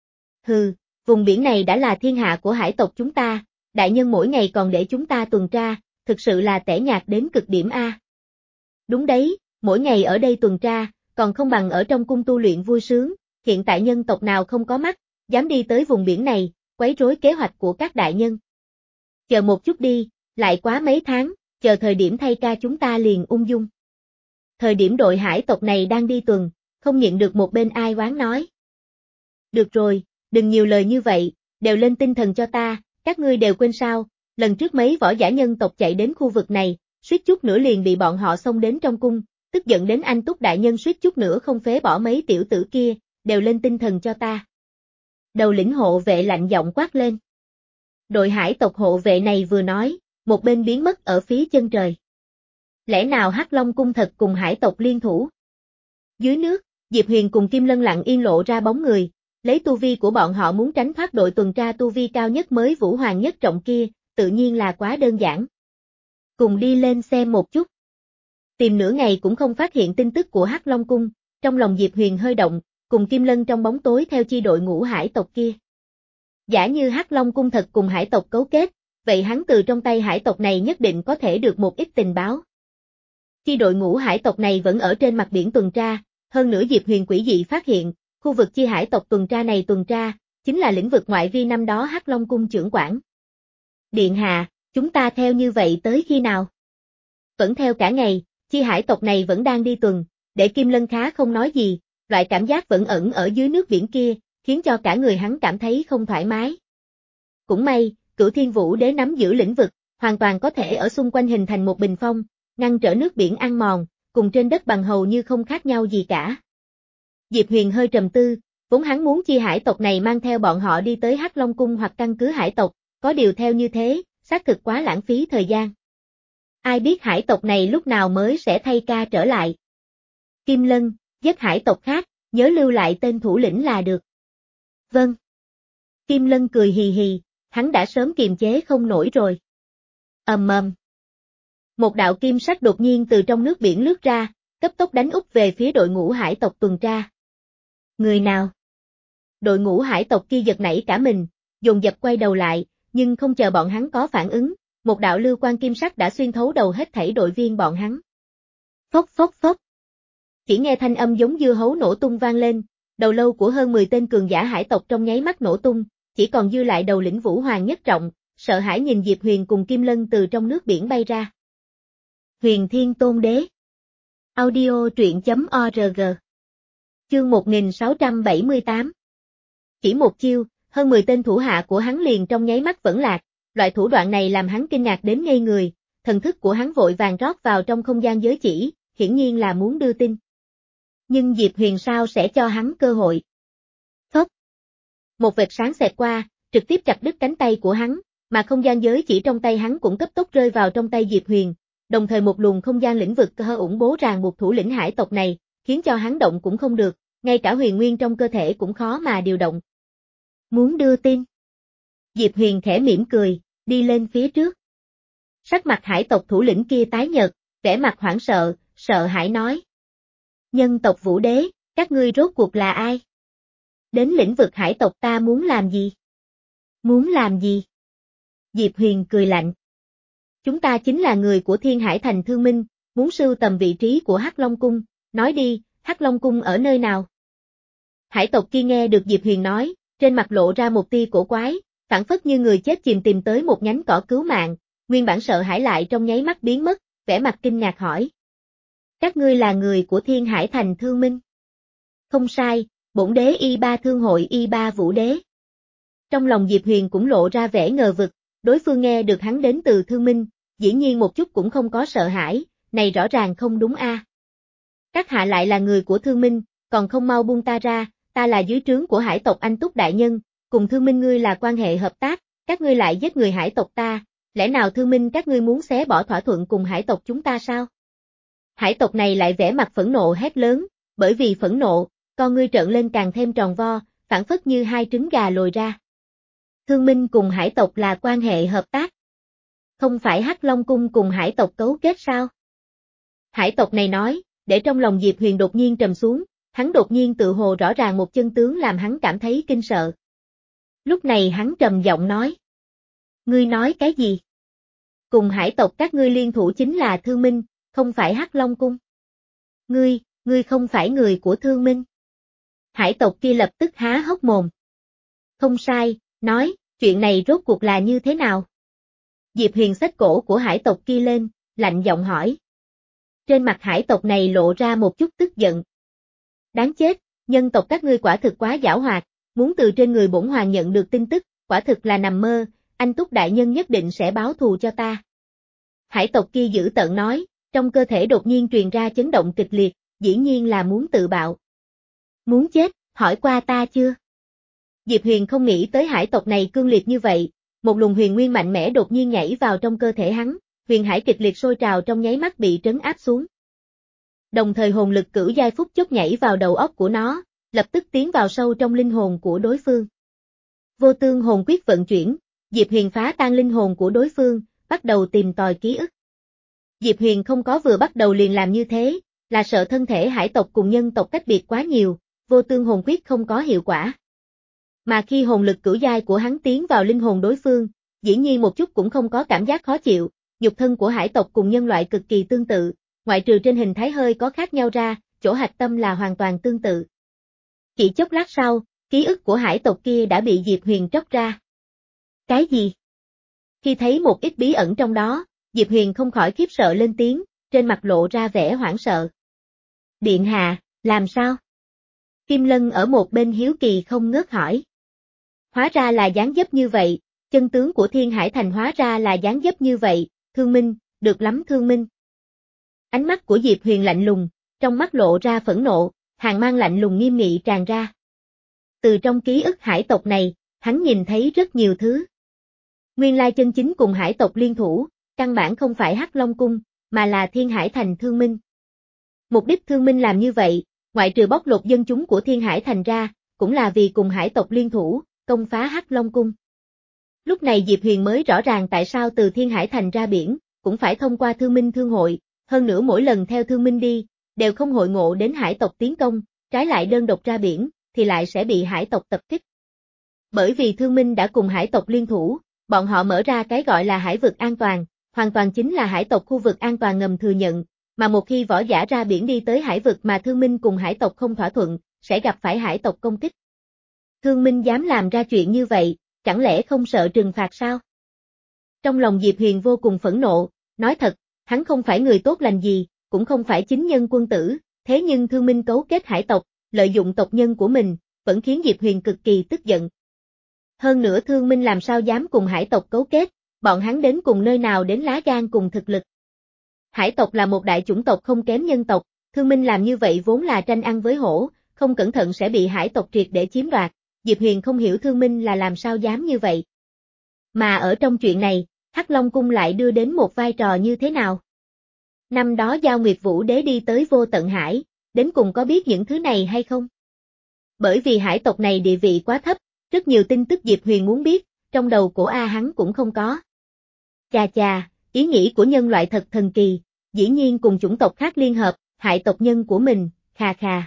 Hừ, vùng biển này đã là thiên hạ của hải tộc chúng ta, đại nhân mỗi ngày còn để chúng ta tuần tra, thực sự là tẻ nhạt đến cực điểm a. Đúng đấy, mỗi ngày ở đây tuần tra, còn không bằng ở trong cung tu luyện vui sướng, hiện tại nhân tộc nào không có mắt, dám đi tới vùng biển này, quấy rối kế hoạch của các đại nhân. Chờ một chút đi, lại quá mấy tháng, chờ thời điểm thay ca chúng ta liền ung dung. Thời điểm đội hải tộc này đang đi tuần, không nhịn được một bên ai oán nói. Được rồi, đừng nhiều lời như vậy, đều lên tinh thần cho ta, các ngươi đều quên sao, lần trước mấy võ giả nhân tộc chạy đến khu vực này, suýt chút nữa liền bị bọn họ xông đến trong cung, tức giận đến anh Túc đại nhân suýt chút nữa không phế bỏ mấy tiểu tử kia, đều lên tinh thần cho ta. Đầu lĩnh hộ vệ lạnh giọng quát lên. Đội hải tộc hộ vệ này vừa nói, một bên biến mất ở phía chân trời. Lẽ nào Hắc Long cung thật cùng hải tộc liên thủ? Dưới nước, Diệp Huyền cùng Kim Lân lặng yên lộ ra bóng người, lấy tu vi của bọn họ muốn tránh thoát đội tuần tra tu vi cao nhất mới vũ hoàng nhất trọng kia, tự nhiên là quá đơn giản. Cùng đi lên xem một chút. Tìm nửa ngày cũng không phát hiện tin tức của Hắc Long cung, trong lòng Diệp Huyền hơi động, cùng Kim Lân trong bóng tối theo chi đội ngũ hải tộc kia. Giả như Hắc Long cung thật cùng hải tộc cấu kết, vậy hắn từ trong tay hải tộc này nhất định có thể được một ít tình báo. Chi đội ngũ hải tộc này vẫn ở trên mặt biển tuần tra, hơn nữa Diệp Huyền quỷ dị phát hiện, khu vực chi hải tộc tuần tra này tuần tra, chính là lĩnh vực ngoại vi năm đó Hắc Long cung trưởng quản. Điện hạ, chúng ta theo như vậy tới khi nào? Vẫn theo cả ngày, chi hải tộc này vẫn đang đi tuần, để Kim Lân khá không nói gì, loại cảm giác vẫn ẩn ở dưới nước biển kia, khiến cho cả người hắn cảm thấy không thoải mái. Cũng may, Cửu Thiên Vũ Đế nắm giữ lĩnh vực, hoàn toàn có thể ở xung quanh hình thành một bình phong, ngăn trở nước biển ăn mòn, cùng trên đất bằng hầu như không khác nhau gì cả. Diệp Huyền hơi trầm tư, vốn hắn muốn chi hải tộc này mang theo bọn họ đi tới Hắc Long cung hoặc căn cứ hải tộc, có điều theo như thế, xác thực quá lãng phí thời gian. Ai biết hải tộc này lúc nào mới sẽ thay ca trở lại. Kim Lân, giết hải tộc khác, nhớ lưu lại tên thủ lĩnh là được. Vâng. Kim Lân cười hì hì, hắn đã sớm kiềm chế không nổi rồi. Ầm ầm. Một đạo kim sắc đột nhiên từ trong nước biển lướt ra, cấp tốc đánh úp về phía đội ngũ hải tộc tuần tra. Người nào? Đội ngũ hải tộc kia giật nảy cả mình, dồn dập quay đầu lại, nhưng không chờ bọn hắn có phản ứng, một đạo lưu quang kim sắc đã xuyên thấu đầu hết thảy đội viên bọn hắn. Phốc phốc phốc. Chỉ nghe thanh âm giống dưa hấu nổ tung vang lên, đầu lâu của hơn mười tên cường giả hải tộc trong nháy mắt nổ tung, chỉ còn dư lại đầu lĩnh Vũ Hoàng nhất trọng, sợ hãi nhìn Diệp Huyền cùng Kim Lân từ trong nước biển bay ra. Huyền Thiên Tôn Đế. Audio truyện chấm org. Chương một nghìn sáu trăm bảy mươi tám. Chỉ một chiêu, hơn mười tên thủ hạ của hắn liền trong nháy mắt vẫn lạc, loại thủ đoạn này làm hắn kinh ngạc đến ngây người, thần thức của hắn vội vàng rót vào trong không gian giới chỉ, hiển nhiên là muốn đưa tin. Nhưng Diệp Huyền sao sẽ cho hắn cơ hội? Phốc. Một vệt sáng xẹt qua, trực tiếp chặt đứt cánh tay của hắn, mà không gian giới chỉ trong tay hắn cũng cấp tốc rơi vào trong tay Diệp Huyền, đồng thời một luồng không gian lĩnh vực cơ ủng bố ràng buộc thủ lĩnh hải tộc này, khiến cho hắn động cũng không được, ngay cả huyền nguyên trong cơ thể cũng khó mà điều động. Muốn đưa tin? Diệp Huyền khẽ mỉm cười, đi lên phía trước. Sắc mặt hải tộc thủ lĩnh kia tái nhợt, vẻ mặt hoảng sợ, sợ hãi nói. Nhân tộc Vũ Đế, các ngươi rốt cuộc là ai? Đến lĩnh vực hải tộc ta muốn làm gì? Muốn làm gì? Diệp Huyền cười lạnh. Chúng ta chính là người của Thiên Hải Thành Thương Minh, muốn sưu tầm vị trí của Hắc Long Cung, nói đi, Hắc Long Cung ở nơi nào? Hải tộc kia nghe được Diệp Huyền nói, trên mặt lộ ra một tia cổ quái, phản phất như người chết chìm tìm tới một nhánh cỏ cứu mạng, nguyên bản sợ hãi lại trong nháy mắt biến mất, vẻ mặt kinh ngạc hỏi. Các ngươi là người của Thiên Hải Thành Thương Minh? Không sai, bổn đế y ba thương hội y ba Vũ Đế. Trong lòng Diệp Huyền cũng lộ ra vẻ ngờ vực, đối phương nghe được hắn đến từ Thương Minh, dĩ nhiên một chút cũng không có sợ hãi, này rõ ràng không đúng a. Các hạ lại là người của Thương Minh, còn không mau buông ta ra, ta là dưới trướng của hải tộc Anh Túc đại nhân, cùng Thương Minh ngươi là quan hệ hợp tác, các ngươi lại giết người hải tộc ta, lẽ nào Thương Minh các ngươi muốn xé bỏ thỏa thuận cùng hải tộc chúng ta sao? Hải tộc này lại vẻ mặt phẫn nộ hét lớn, bởi vì phẫn nộ, con ngươi trợn lên càng thêm tròn vo, phản phất như hai trứng gà lồi ra. Thương Minh cùng hải tộc là quan hệ hợp tác. Không phải Hắc Long Cung cùng hải tộc cấu kết sao? Hải tộc này nói, để trong lòng Diệp Huyền đột nhiên trầm xuống, hắn đột nhiên tự hồ rõ ràng một chân tướng làm hắn cảm thấy kinh sợ. Lúc này hắn trầm giọng nói. Ngươi nói cái gì? Cùng hải tộc các ngươi liên thủ chính là Thương Minh, không phải Hắc Long Cung. Ngươi, ngươi không phải người của Thương Minh. Hải tộc kia lập tức há hốc mồm. Không sai, nói, chuyện này rốt cuộc là như thế nào? Diệp Huyền xách cổ của hải tộc kia lên, lạnh giọng hỏi. Trên mặt hải tộc này lộ ra một chút tức giận. Đáng chết, nhân tộc các ngươi quả thực quá giảo hoạt, muốn từ trên người bổn hoàng nhận được tin tức, quả thực là nằm mơ, anh Túc đại nhân nhất định sẽ báo thù cho ta. Hải tộc kia dữ tợn nói, trong cơ thể đột nhiên truyền ra chấn động kịch liệt, dĩ nhiên là muốn tự bạo. Muốn chết, hỏi qua ta chưa? Diệp Huyền không nghĩ tới hải tộc này cương liệt như vậy, một luồng huyền nguyên mạnh mẽ đột nhiên nhảy vào trong cơ thể hắn, huyền hải kịch liệt sôi trào trong nháy mắt bị trấn áp xuống. Đồng thời hồn lực cửu giai phút chốc nhảy vào đầu óc của nó, lập tức tiến vào sâu trong linh hồn của đối phương. Vô tương hồn quyết vận chuyển, Diệp Huyền phá tan linh hồn của đối phương, bắt đầu tìm tòi ký ức. Diệp Huyền không có vừa bắt đầu liền làm như thế, là sợ thân thể hải tộc cùng nhân tộc cách biệt quá nhiều, vô tương hồn quyết không có hiệu quả. Mà khi hồn lực cửu giai của hắn tiến vào linh hồn đối phương, dĩ nhiên một chút cũng không có cảm giác khó chịu, nhục thân của hải tộc cùng nhân loại cực kỳ tương tự, ngoại trừ trên hình thái hơi có khác nhau ra, chỗ hạch tâm là hoàn toàn tương tự. Chỉ chốc lát sau, ký ức của hải tộc kia đã bị Diệp Huyền tróc ra. Cái gì? Khi thấy một ít bí ẩn trong đó, Diệp Huyền không khỏi khiếp sợ lên tiếng, trên mặt lộ ra vẻ hoảng sợ. Điện hạ, làm sao? Kim Lân ở một bên hiếu kỳ không ngớt hỏi. Hóa ra là dáng dấp như vậy, chân tướng của Thiên Hải Thành hóa ra là dáng dấp như vậy, Thương Minh, được lắm Thương Minh. Ánh mắt của Diệp Huyền lạnh lùng, trong mắt lộ ra phẫn nộ, hàn mang lạnh lùng nghiêm nghị tràn ra. Từ trong ký ức hải tộc này, hắn nhìn thấy rất nhiều thứ. Nguyên lai chân chính cùng hải tộc liên thủ, căn bản không phải Hắc Long Cung, mà là Thiên Hải Thành Thương Minh. Mục đích Thương Minh làm như vậy, ngoại trừ bóc lột dân chúng của Thiên Hải Thành ra, cũng là vì cùng hải tộc liên thủ, công phá Hắc Long Cung. Lúc này Diệp Huyền mới rõ ràng tại sao từ Thiên Hải Thành ra biển, cũng phải thông qua Thương Minh Thương hội, hơn nữa mỗi lần theo Thương Minh đi, đều không hội ngộ đến hải tộc tiến công, trái lại đơn độc ra biển, thì lại sẽ bị hải tộc tập kích. Bởi vì Thương Minh đã cùng hải tộc liên thủ, bọn họ mở ra cái gọi là hải vực an toàn, hoàn toàn chính là hải tộc khu vực an toàn ngầm thừa nhận, mà một khi võ giả ra biển đi tới hải vực mà Thương Minh cùng hải tộc không thỏa thuận, sẽ gặp phải hải tộc công kích. Thương Minh dám làm ra chuyện như vậy, chẳng lẽ không sợ trừng phạt sao? Trong lòng Diệp Huyền vô cùng phẫn nộ, nói thật, hắn không phải người tốt lành gì, cũng không phải chính nhân quân tử, thế nhưng Thương Minh cấu kết hải tộc, lợi dụng tộc nhân của mình, vẫn khiến Diệp Huyền cực kỳ tức giận. Hơn nữa Thương Minh làm sao dám cùng hải tộc cấu kết, bọn hắn đến cùng nơi nào đến lá gan cùng thực lực. Hải tộc là một đại chủng tộc không kém nhân tộc, Thương Minh làm như vậy vốn là tranh ăn với hổ, không cẩn thận sẽ bị hải tộc triệt để chiếm đoạt, Diệp Huyền không hiểu Thương Minh là làm sao dám như vậy. Mà ở trong chuyện này, Hắc Long Cung lại đưa đến một vai trò như thế nào? Năm đó Giao Nguyệt Vũ Đế đi tới Vô Tận Hải, đến cùng có biết những thứ này hay không? Bởi vì hải tộc này địa vị quá thấp, rất nhiều tin tức Diệp Huyền muốn biết, trong đầu của A hắn cũng không có. Chà chà, ý nghĩ của nhân loại thật thần kỳ, dĩ nhiên cùng chủng tộc khác liên hợp, hại tộc nhân của mình, khà khà.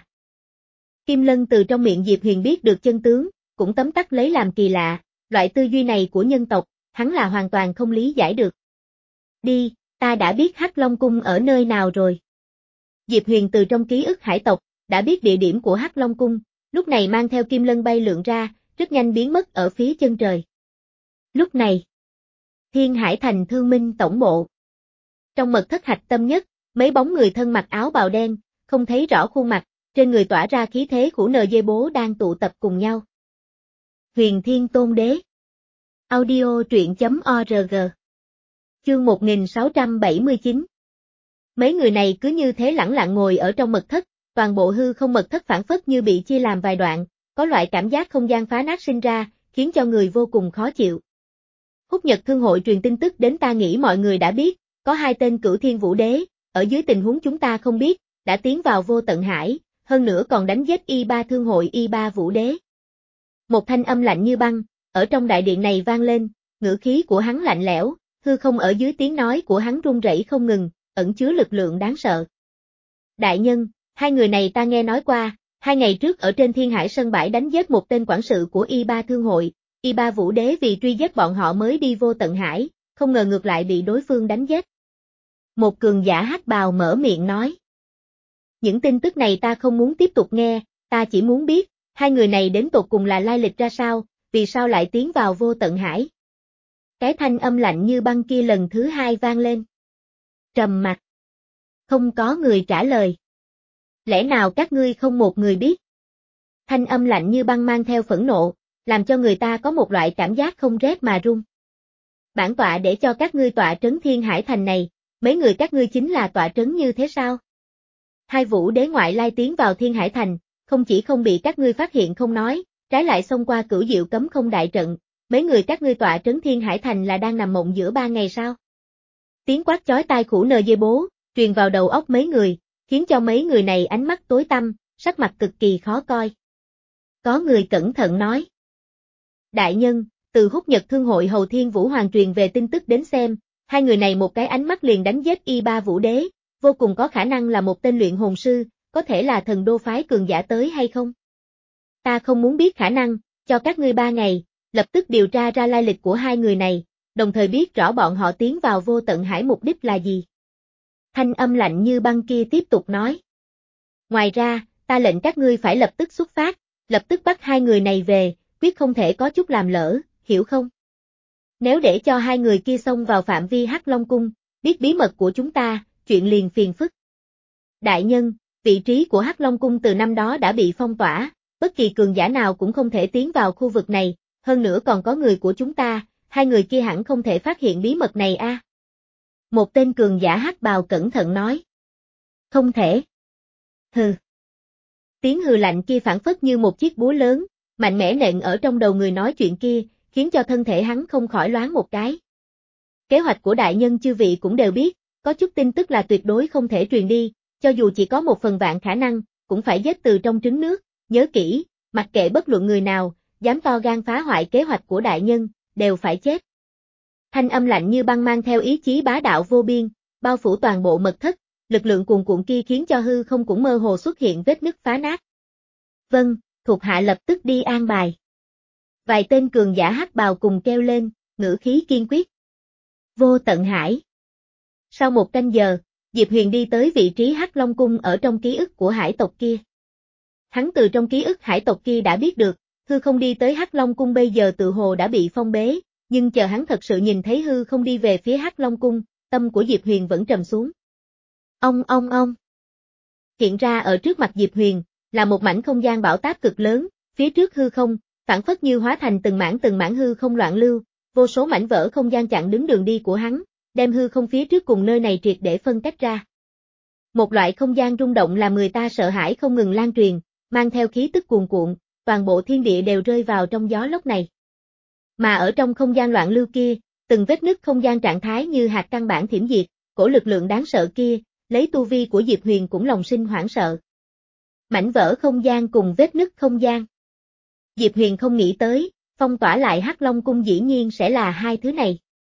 Kim Lân từ trong miệng Diệp Huyền biết được chân tướng, cũng tấm tắc lấy làm kỳ lạ, loại tư duy này của nhân tộc, hắn là hoàn toàn không lý giải được. Đi, ta đã biết Hắc Long Cung ở nơi nào rồi. Diệp Huyền từ trong ký ức hải tộc, đã biết địa điểm của Hắc Long Cung, lúc này mang theo Kim Lân bay lượn ra, rất nhanh biến mất ở phía chân trời. Lúc này, Thiên Hải Thành Thương Minh tổng bộ. Trong mật thất hạch tâm nhất, mấy bóng người thân mặc áo bào đen, không thấy rõ khuôn mặt, trên người tỏa ra khí thế của nờ dê bố đang tụ tập cùng nhau. Huyền Thiên Tôn Đế. Audio truyện chấm org. Chương một nghìn sáu trăm bảy mươi chín. Mấy người này cứ như thế lẳng lặng ngồi ở trong mật thất, toàn bộ hư không mật thất phản phất như bị chia làm vài đoạn, có loại cảm giác không gian phá nát sinh ra, khiến cho người vô cùng khó chịu. Húc Nhật Thương hội truyền tin tức đến, ta nghĩ mọi người đã biết, có hai tên Cửu Thiên Vũ Đế, ở dưới tình huống chúng ta không biết, đã tiến vào Vô Tận Hải, hơn nữa còn đánh giết Y ba Thương hội Y ba Vũ Đế. Một thanh âm lạnh như băng, ở trong đại điện này vang lên, ngữ khí của hắn lạnh lẽo, hư không ở dưới tiếng nói của hắn rung rẩy không ngừng, ẩn chứa lực lượng đáng sợ. Đại nhân, hai người này ta nghe nói qua, hai ngày trước ở trên Thiên Hải Sân Bãi đánh giết một tên quản sự của Y ba Thương hội, Y ba Vũ Đế vì truy giết bọn họ mới đi Vô Tận Hải, không ngờ ngược lại bị đối phương đánh giết. Một cường giả hắc bào mở miệng nói. Những tin tức này ta không muốn tiếp tục nghe, ta chỉ muốn biết, hai người này đến tột cùng là lai lịch ra sao, vì sao lại tiến vào Vô Tận Hải. Cái thanh âm lạnh như băng kia lần thứ hai vang lên. Trầm mặc. Không có người trả lời. Lẽ nào các ngươi không một người biết? Thanh âm lạnh như băng mang theo phẫn nộ, làm cho người ta có một loại cảm giác không rét mà run. Bản tọa để cho các ngươi tọa trấn Thiên Hải Thành này, mấy người các ngươi chính là tọa trấn như thế sao? Hai Vũ Đế ngoại lai tiến vào Thiên Hải Thành, không chỉ không bị các ngươi phát hiện không nói, trái lại xông qua Cửu Diệu Cấm Không đại trận, mấy người các ngươi tọa trấn Thiên Hải Thành là đang nằm mộng giữa ba ngày sao? Tiếng quát chói tai khủ nờ dê bố, truyền vào đầu óc mấy người, khiến cho mấy người này ánh mắt tối tăm, sắc mặt cực kỳ khó coi. Có người cẩn thận nói. Đại nhân, từ Húc Nhật Thương hội Hầu Thiên Vũ Hoàng truyền về tin tức đến xem, hai người này một cái ánh mắt liền đánh giết Y ba Vũ Đế, vô cùng có khả năng là một tên luyện hồn sư, có thể là thần đô phái cường giả tới hay không? Ta không muốn biết khả năng, cho các ngươi ba ngày, lập tức điều tra ra lai lịch của hai người này, đồng thời biết rõ bọn họ tiến vào Vô Tận Hải mục đích là gì. Thanh âm lạnh như băng kia tiếp tục nói. Ngoài ra, ta lệnh các ngươi phải lập tức xuất phát, lập tức bắt hai người này về, quyết không thể có chút làm lỡ, hiểu không? Nếu để cho hai người kia xông vào phạm vi Hắc Long Cung, biết bí mật của chúng ta, chuyện liền phiền phức. Đại nhân, vị trí của Hắc Long Cung từ năm đó đã bị phong tỏa, bất kỳ cường giả nào cũng không thể tiến vào khu vực này, hơn nữa còn có người của chúng ta, hai người kia hẳn không thể phát hiện bí mật này a. À? Một tên cường giả hắc bào cẩn thận nói. Không thể. Hừ. Tiếng hừ lạnh kia phản phất như một chiếc búa lớn, mạnh mẽ nện ở trong đầu người nói chuyện kia, khiến cho thân thể hắn không khỏi loáng một cái. Kế hoạch của đại nhân chư vị cũng đều biết, có chút tin tức là tuyệt đối không thể truyền đi, cho dù chỉ có một phần vạn khả năng, cũng phải giết từ trong trứng nước, nhớ kỹ, mặc kệ bất luận người nào, dám to gan phá hoại kế hoạch của đại nhân, đều phải chết. Thanh âm lạnh như băng mang theo ý chí bá đạo vô biên, bao phủ toàn bộ mật thất, lực lượng cuồn cuộn kia khiến cho hư không cũng mơ hồ xuất hiện vết nứt phá nát. Vâng, thuộc hạ lập tức đi an bài. Vài tên cường giả hắc bào cùng kêu lên, ngữ khí kiên quyết. Vô Tận Hải. Sau một canh giờ, Diệp Huyền đi tới vị trí Hắc Long Cung ở trong ký ức của hải tộc kia. Hắn từ trong ký ức hải tộc kia đã biết được, hư không đi tới Hắc Long Cung bây giờ tự hồ đã bị phong bế, nhưng chờ hắn thật sự nhìn thấy hư không đi về phía Hắc Long Cung, tâm của Diệp Huyền vẫn trầm xuống. Ông ông ông. Hiện ra ở trước mặt Diệp Huyền, là một mảnh không gian bão táp cực lớn, phía trước hư không, phản phất như hóa thành từng mảng từng mảng hư không loạn lưu, vô số mảnh vỡ không gian chặn đứng đường đi của hắn, đem hư không phía trước cùng nơi này triệt để phân cách ra. Một loại không gian rung động làm người ta sợ hãi không ngừng lan truyền, mang theo khí tức cuồn cuộn, toàn bộ thiên địa đều rơi vào trong gió lốc này. Mà ở trong không gian loạn lưu kia, từng vết nứt không gian trạng thái như hạt căn bản thiểm diệt, cổ lực lượng đáng sợ kia, lấy tu vi của Diệp Huyền cũng lòng sinh hoảng sợ. Mảnh vỡ không gian cùng vết nứt không gian. Diệp Huyền không nghĩ tới, phong tỏa lại Hắc Long Cung dĩ nhiên sẽ là hai thứ này.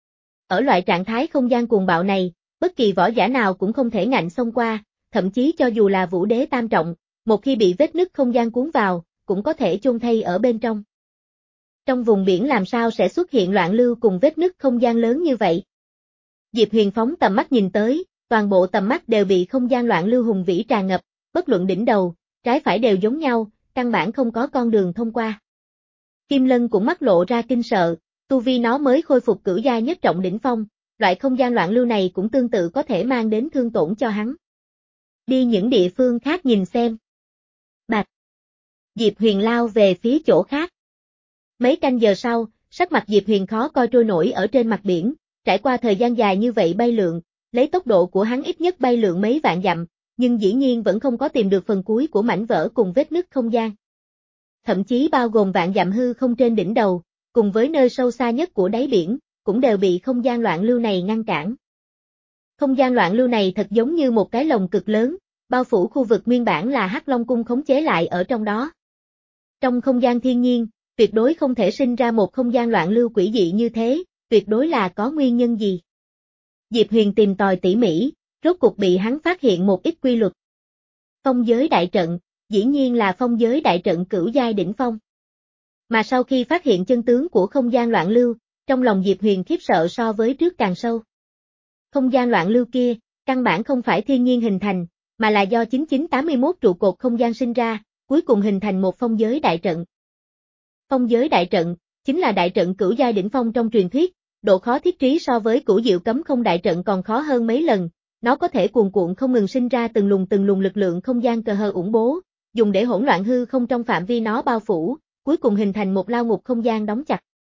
Ở loại trạng thái không gian cuồng bạo này, bất kỳ võ giả nào cũng không thể ngạnh xông qua, thậm chí cho dù là Vũ Đế tam trọng, một khi bị vết nứt không gian cuốn vào, cũng có thể chôn thây ở bên trong. Trong vùng biển làm sao sẽ xuất hiện loạn lưu cùng vết nứt không gian lớn như vậy? Diệp Huyền phóng tầm mắt nhìn tới, toàn bộ tầm mắt đều bị không gian loạn lưu hùng vĩ tràn ngập, bất luận đỉnh đầu, trái phải đều giống nhau, căn bản không có con đường thông qua. Kim Lân cũng mắt lộ ra kinh sợ, tu vi nó mới khôi phục cửu giai nhất trọng đỉnh phong, loại không gian loạn lưu này cũng tương tự có thể mang đến thương tổn cho hắn. Đi những địa phương khác nhìn xem. Bạch. Diệp Huyền lao về phía chỗ khác. Mấy canh giờ sau, sắc mặt Diệp Huyền khó coi trôi nổi ở trên mặt biển, trải qua thời gian dài như vậy bay lượn, lấy tốc độ của hắn ít nhất bay lượn mấy vạn dặm, nhưng dĩ nhiên vẫn không có tìm được phần cuối của mảnh vỡ cùng vết nứt không gian. thậm chí bao gồm vạn dặm hư không trên đỉnh đầu, cùng với nơi sâu xa nhất của đáy biển, cũng đều bị không gian loạn lưu này ngăn cản. Không gian loạn lưu này thật giống như một cái lồng cực lớn, bao phủ khu vực nguyên bản là Hắc Long Cung khống chế lại ở trong đó. Trong không gian thiên nhiên, tuyệt đối không thể sinh ra một không gian loạn lưu quỷ dị như thế, tuyệt đối là có nguyên nhân gì. Diệp Huyền tìm tòi tỉ mỉ, rốt cuộc bị hắn phát hiện một ít quy luật. Phong giới đại trận, dĩ nhiên là phong giới đại trận cửu giai đỉnh phong. Mà sau khi phát hiện chân tướng của không gian loạn lưu, trong lòng Diệp Huyền khiếp sợ so với trước càng sâu. Không gian loạn lưu kia, căn bản không phải thiên nhiên hình thành, mà là do chín chín tám mươi mốt trụ cột không gian sinh ra, cuối cùng hình thành một phong giới đại trận. Phong giới đại trận, chính là đại trận cửu giai đỉnh phong trong truyền thuyết, độ khó thiết trí so với cửu diệu cấm không đại trận còn khó hơn mấy lần, nó có thể cuồn cuộn không ngừng sinh ra từng luồng từng luồng lực lượng không gian cờ hờ ủng bố, dùng để hỗn loạn hư không trong phạm vi nó bao phủ, cuối cùng hình thành một lao ngục không gian đóng chặt.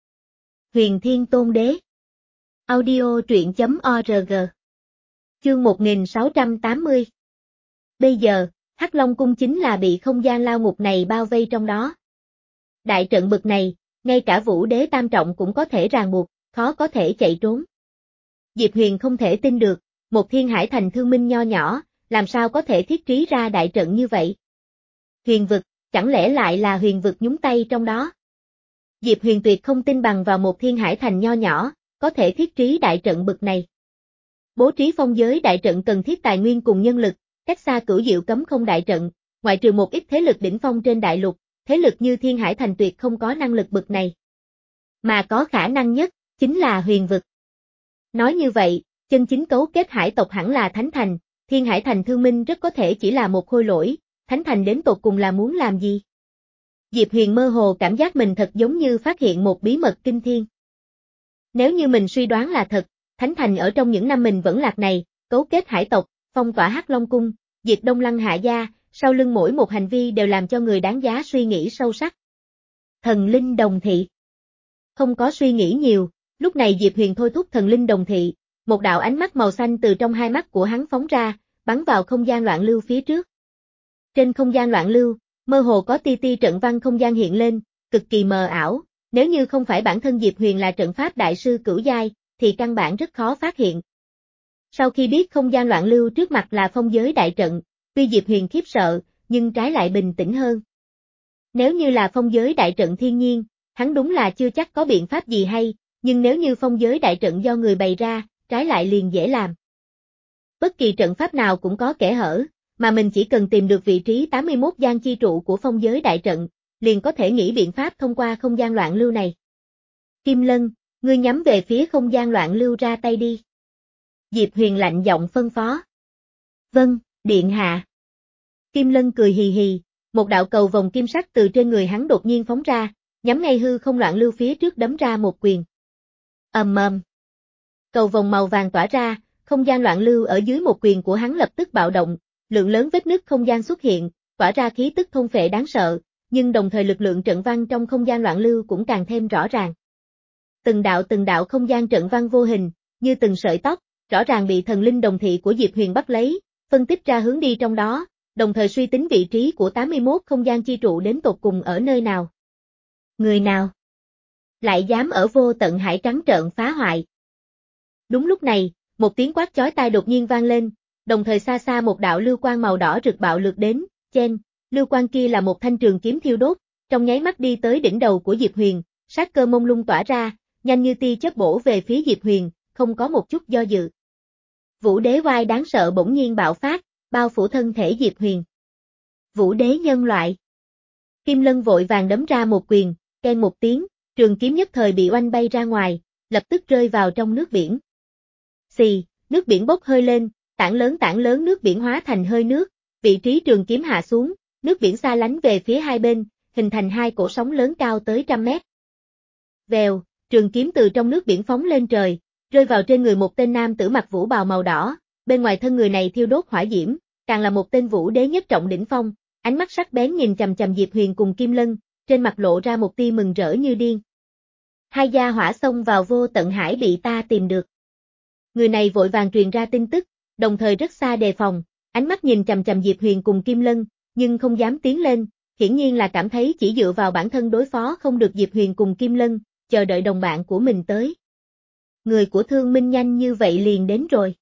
Huyền Thiên Tôn Đế. Audio truyện chấm org. Chương một nghìn sáu trăm tám mươi. Bây giờ, Hắc Long Cung chính là bị không gian lao ngục này bao vây trong đó. Đại trận bực này, ngay cả Vũ Đế tam trọng cũng có thể ràng buộc, khó có thể chạy trốn. Diệp Huyền không thể tin được, một Thiên Hải Thành thương minh nho nhỏ, làm sao có thể thiết trí ra đại trận như vậy? Huyền vực, chẳng lẽ lại là huyền vực nhúng tay trong đó? Diệp Huyền tuyệt không tin bằng vào một Thiên Hải Thành nho nhỏ, có thể thiết trí đại trận bực này. Bố trí phong giới đại trận cần thiết tài nguyên cùng nhân lực, cách xa cửu diệu cấm không đại trận, ngoại trừ một ít thế lực đỉnh phong trên đại lục, thế lực như Thiên Hải Thành tuyệt không có năng lực bực này. Mà có khả năng nhất, chính là huyền vực. Nói như vậy, chân chính cấu kết hải tộc hẳn là Thánh Thành, Thiên Hải Thành thương minh rất có thể chỉ là một khôi lỗi, Thánh Thành đến tột cùng là muốn làm gì? Diệp Huyền mơ hồ cảm giác mình thật giống như phát hiện một bí mật kinh thiên. Nếu như mình suy đoán là thật, Thánh Thành ở trong những năm mình vẫn lạc này, cấu kết hải tộc, phong tỏa Hắc Long Cung, diệt Đông Lăng Hạ Gia, sau lưng mỗi một hành vi đều làm cho người đáng giá suy nghĩ sâu sắc. Thần linh đồng thị. Không có suy nghĩ nhiều, lúc này Diệp Huyền thôi thúc thần linh đồng thị, một đạo ánh mắt màu xanh từ trong hai mắt của hắn phóng ra, bắn vào không gian loạn lưu phía trước. Trên không gian loạn lưu, mơ hồ có ti ti trận văn không gian hiện lên, cực kỳ mờ ảo, nếu như không phải bản thân Diệp Huyền là trận pháp đại sư cửu giai, thì căn bản rất khó phát hiện. Sau khi biết không gian loạn lưu trước mặt là phong giới đại trận, tuy Diệp Huyền khiếp sợ, nhưng trái lại bình tĩnh hơn. Nếu như là phong giới đại trận thiên nhiên, hắn đúng là chưa chắc có biện pháp gì hay, nhưng nếu như phong giới đại trận do người bày ra, trái lại liền dễ làm. Bất kỳ trận pháp nào cũng có kẽ hở, mà mình chỉ cần tìm được vị trí tám mươi mốt gian chi trụ của phong giới đại trận, liền có thể nghĩ biện pháp thông qua không gian loạn lưu này. Kim Lân, ngươi nhắm về phía không gian loạn lưu ra tay đi. Diệp Huyền lạnh giọng phân phó. Vâng, điện hạ. Kim Lân cười hì hì, một đạo cầu vòng kim sắc từ trên người hắn đột nhiên phóng ra, nhắm ngay hư không loạn lưu phía trước đấm ra một quyền. Ầm ầm. Cầu vòng màu vàng tỏa ra, không gian loạn lưu ở dưới một quyền của hắn lập tức bạo động, lượng lớn vết nứt không gian xuất hiện, tỏa ra khí tức thôn phệ đáng sợ, nhưng đồng thời lực lượng trận văn trong không gian loạn lưu cũng càng thêm rõ ràng. Từng đạo từng đạo không gian trận văn vô hình, như từng sợi tóc, rõ ràng bị thần linh đồng thị của Diệp Huyền bắt lấy, phân tích ra hướng đi trong đó, đồng thời suy tính vị trí của tám mươi mốt không gian chi trụ đến tột cùng ở nơi nào. Người nào lại dám ở vô tận hải trắng trợn phá hoại? Đúng lúc này, một tiếng quát chói tai đột nhiên vang lên, đồng thời xa xa một đạo lưu quang màu đỏ rực bạo lược đến, chen, lưu quang kia là một thanh trường kiếm thiêu đốt, trong nháy mắt đi tới đỉnh đầu của Diệp Huyền, sát cơ mông lung tỏa ra, nhanh như tia chớp bổ về phía Diệp Huyền, không có một chút do dự. Vũ Đế oai đáng sợ bỗng nhiên bạo phát, bao phủ thân thể Diệp Huyền. Vũ Đế nhân loại. Kim Lân vội vàng đấm ra một quyền, keng một tiếng, trường kiếm nhất thời bị oanh bay ra ngoài, lập tức rơi vào trong nước biển. Xì, nước biển bốc hơi lên, tảng lớn tảng lớn nước biển hóa thành hơi nước, vị trí trường kiếm hạ xuống, nước biển xa lánh về phía hai bên, hình thành hai cổ sóng lớn cao tới trăm mét. Vèo, trường kiếm từ trong nước biển phóng lên trời, rơi vào trên người một tên nam tử mặc vũ bào màu đỏ, bên ngoài thân người này thiêu đốt hỏa diễm, càng là một tên Vũ Đế nhất trọng đỉnh phong, ánh mắt sắc bén nhìn chằm chằm Diệp Huyền cùng Kim Lân, trên mặt lộ ra một tia mừng rỡ như điên. Hai gia hỏa xông vào vô tận hải bị ta tìm được. Người này vội vàng truyền ra tin tức, đồng thời rất xa đề phòng, ánh mắt nhìn chằm chằm Diệp Huyền cùng Kim Lân, nhưng không dám tiến lên, hiển nhiên là cảm thấy chỉ dựa vào bản thân đối phó không được Diệp Huyền cùng Kim Lân, chờ đợi đồng bạn của mình tới. Người của Thương Minh nhanh như vậy liền đến rồi.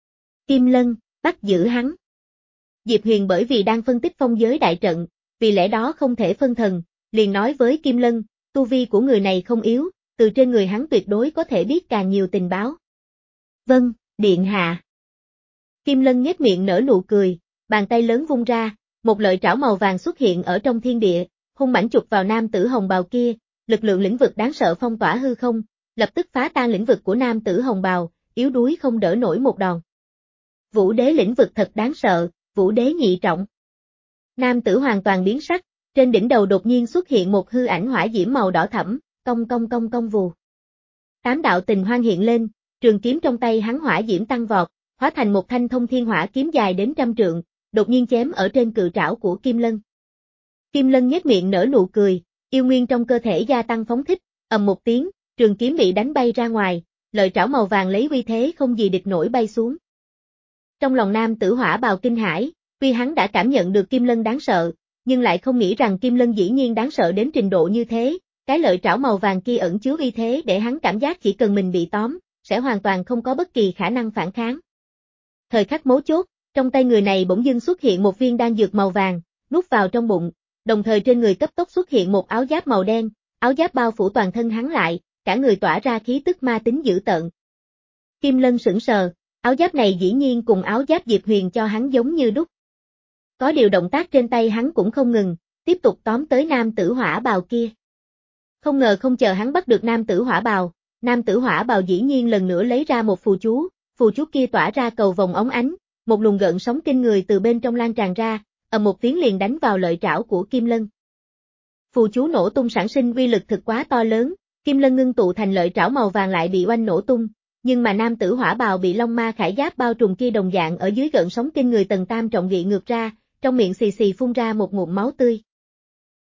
Kim Lân, bắt giữ hắn. Diệp Huyền bởi vì đang phân tích phong giới đại trận, vì lẽ đó không thể phân thần, liền nói với Kim Lân, tu vi của người này không yếu, từ trên người hắn tuyệt đối có thể biết càng nhiều tình báo. Vâng, điện hạ. Kim Lân nhếch miệng nở nụ cười, bàn tay lớn vung ra, một lợi trảo màu vàng xuất hiện ở trong thiên địa, hung mãnh chụp vào nam tử hồng bào kia, lực lượng lĩnh vực đáng sợ phong tỏa hư không, lập tức phá tan lĩnh vực của nam tử hồng bào, yếu đuối không đỡ nổi một đòn. Vũ đế lĩnh vực thật đáng sợ, vũ đế nhị trọng. Nam tử hoàn toàn biến sắc, trên đỉnh đầu đột nhiên xuất hiện một hư ảnh hỏa diễm màu đỏ thẫm, cong cong cong cong vù. Tám đạo tình hoang hiện lên, trường kiếm trong tay hắn hỏa diễm tăng vọt, hóa thành một thanh thông thiên hỏa kiếm dài đến trăm trượng, đột nhiên chém ở trên cự trảo của Kim Lân. Kim Lân nhếch miệng nở nụ cười, yêu nguyên trong cơ thể gia tăng phóng thích, ầm một tiếng, trường kiếm bị đánh bay ra ngoài, lợi trảo màu vàng lấy uy thế không gì địch nổi bay xuống. Trong lòng nam tử hỏa bào kinh hãi, tuy hắn đã cảm nhận được Kim Lân đáng sợ, nhưng lại không nghĩ rằng Kim Lân dĩ nhiên đáng sợ đến trình độ như thế, cái lợi trảo màu vàng kia ẩn chứa uy thế để hắn cảm giác chỉ cần mình bị tóm, sẽ hoàn toàn không có bất kỳ khả năng phản kháng. Thời khắc mấu chốt, trong tay người này bỗng dưng xuất hiện một viên đan dược màu vàng, nuốt vào trong bụng, đồng thời trên người cấp tốc xuất hiện một áo giáp màu đen, áo giáp bao phủ toàn thân hắn lại, cả người tỏa ra khí tức ma tính dữ tợn. Kim Lân sững sờ, áo giáp này dĩ nhiên cùng áo giáp Diệp Huyền cho hắn giống như đúc. Có điều động tác trên tay hắn cũng không ngừng, tiếp tục tóm tới nam tử hỏa bào kia. Không ngờ không chờ hắn bắt được nam tử hỏa bào, nam tử hỏa bào dĩ nhiên lần nữa lấy ra một phù chú, phù chú kia tỏa ra cầu vòng óng ánh, một luồng gợn sóng kinh người từ bên trong lan tràn ra, ầm một tiếng liền đánh vào lợi trảo của Kim Lân. Phù chú nổ tung sản sinh uy lực thực quá to lớn, Kim Lân ngưng tụ thành lợi trảo màu vàng lại bị oanh nổ tung, nhưng mà nam tử hỏa bào bị long ma khải giáp bao trùm kia đồng dạng ở dưới gợn sóng kinh người tầng tam trọng gị ngược ra, trong miệng xì xì phun ra một ngụm máu tươi.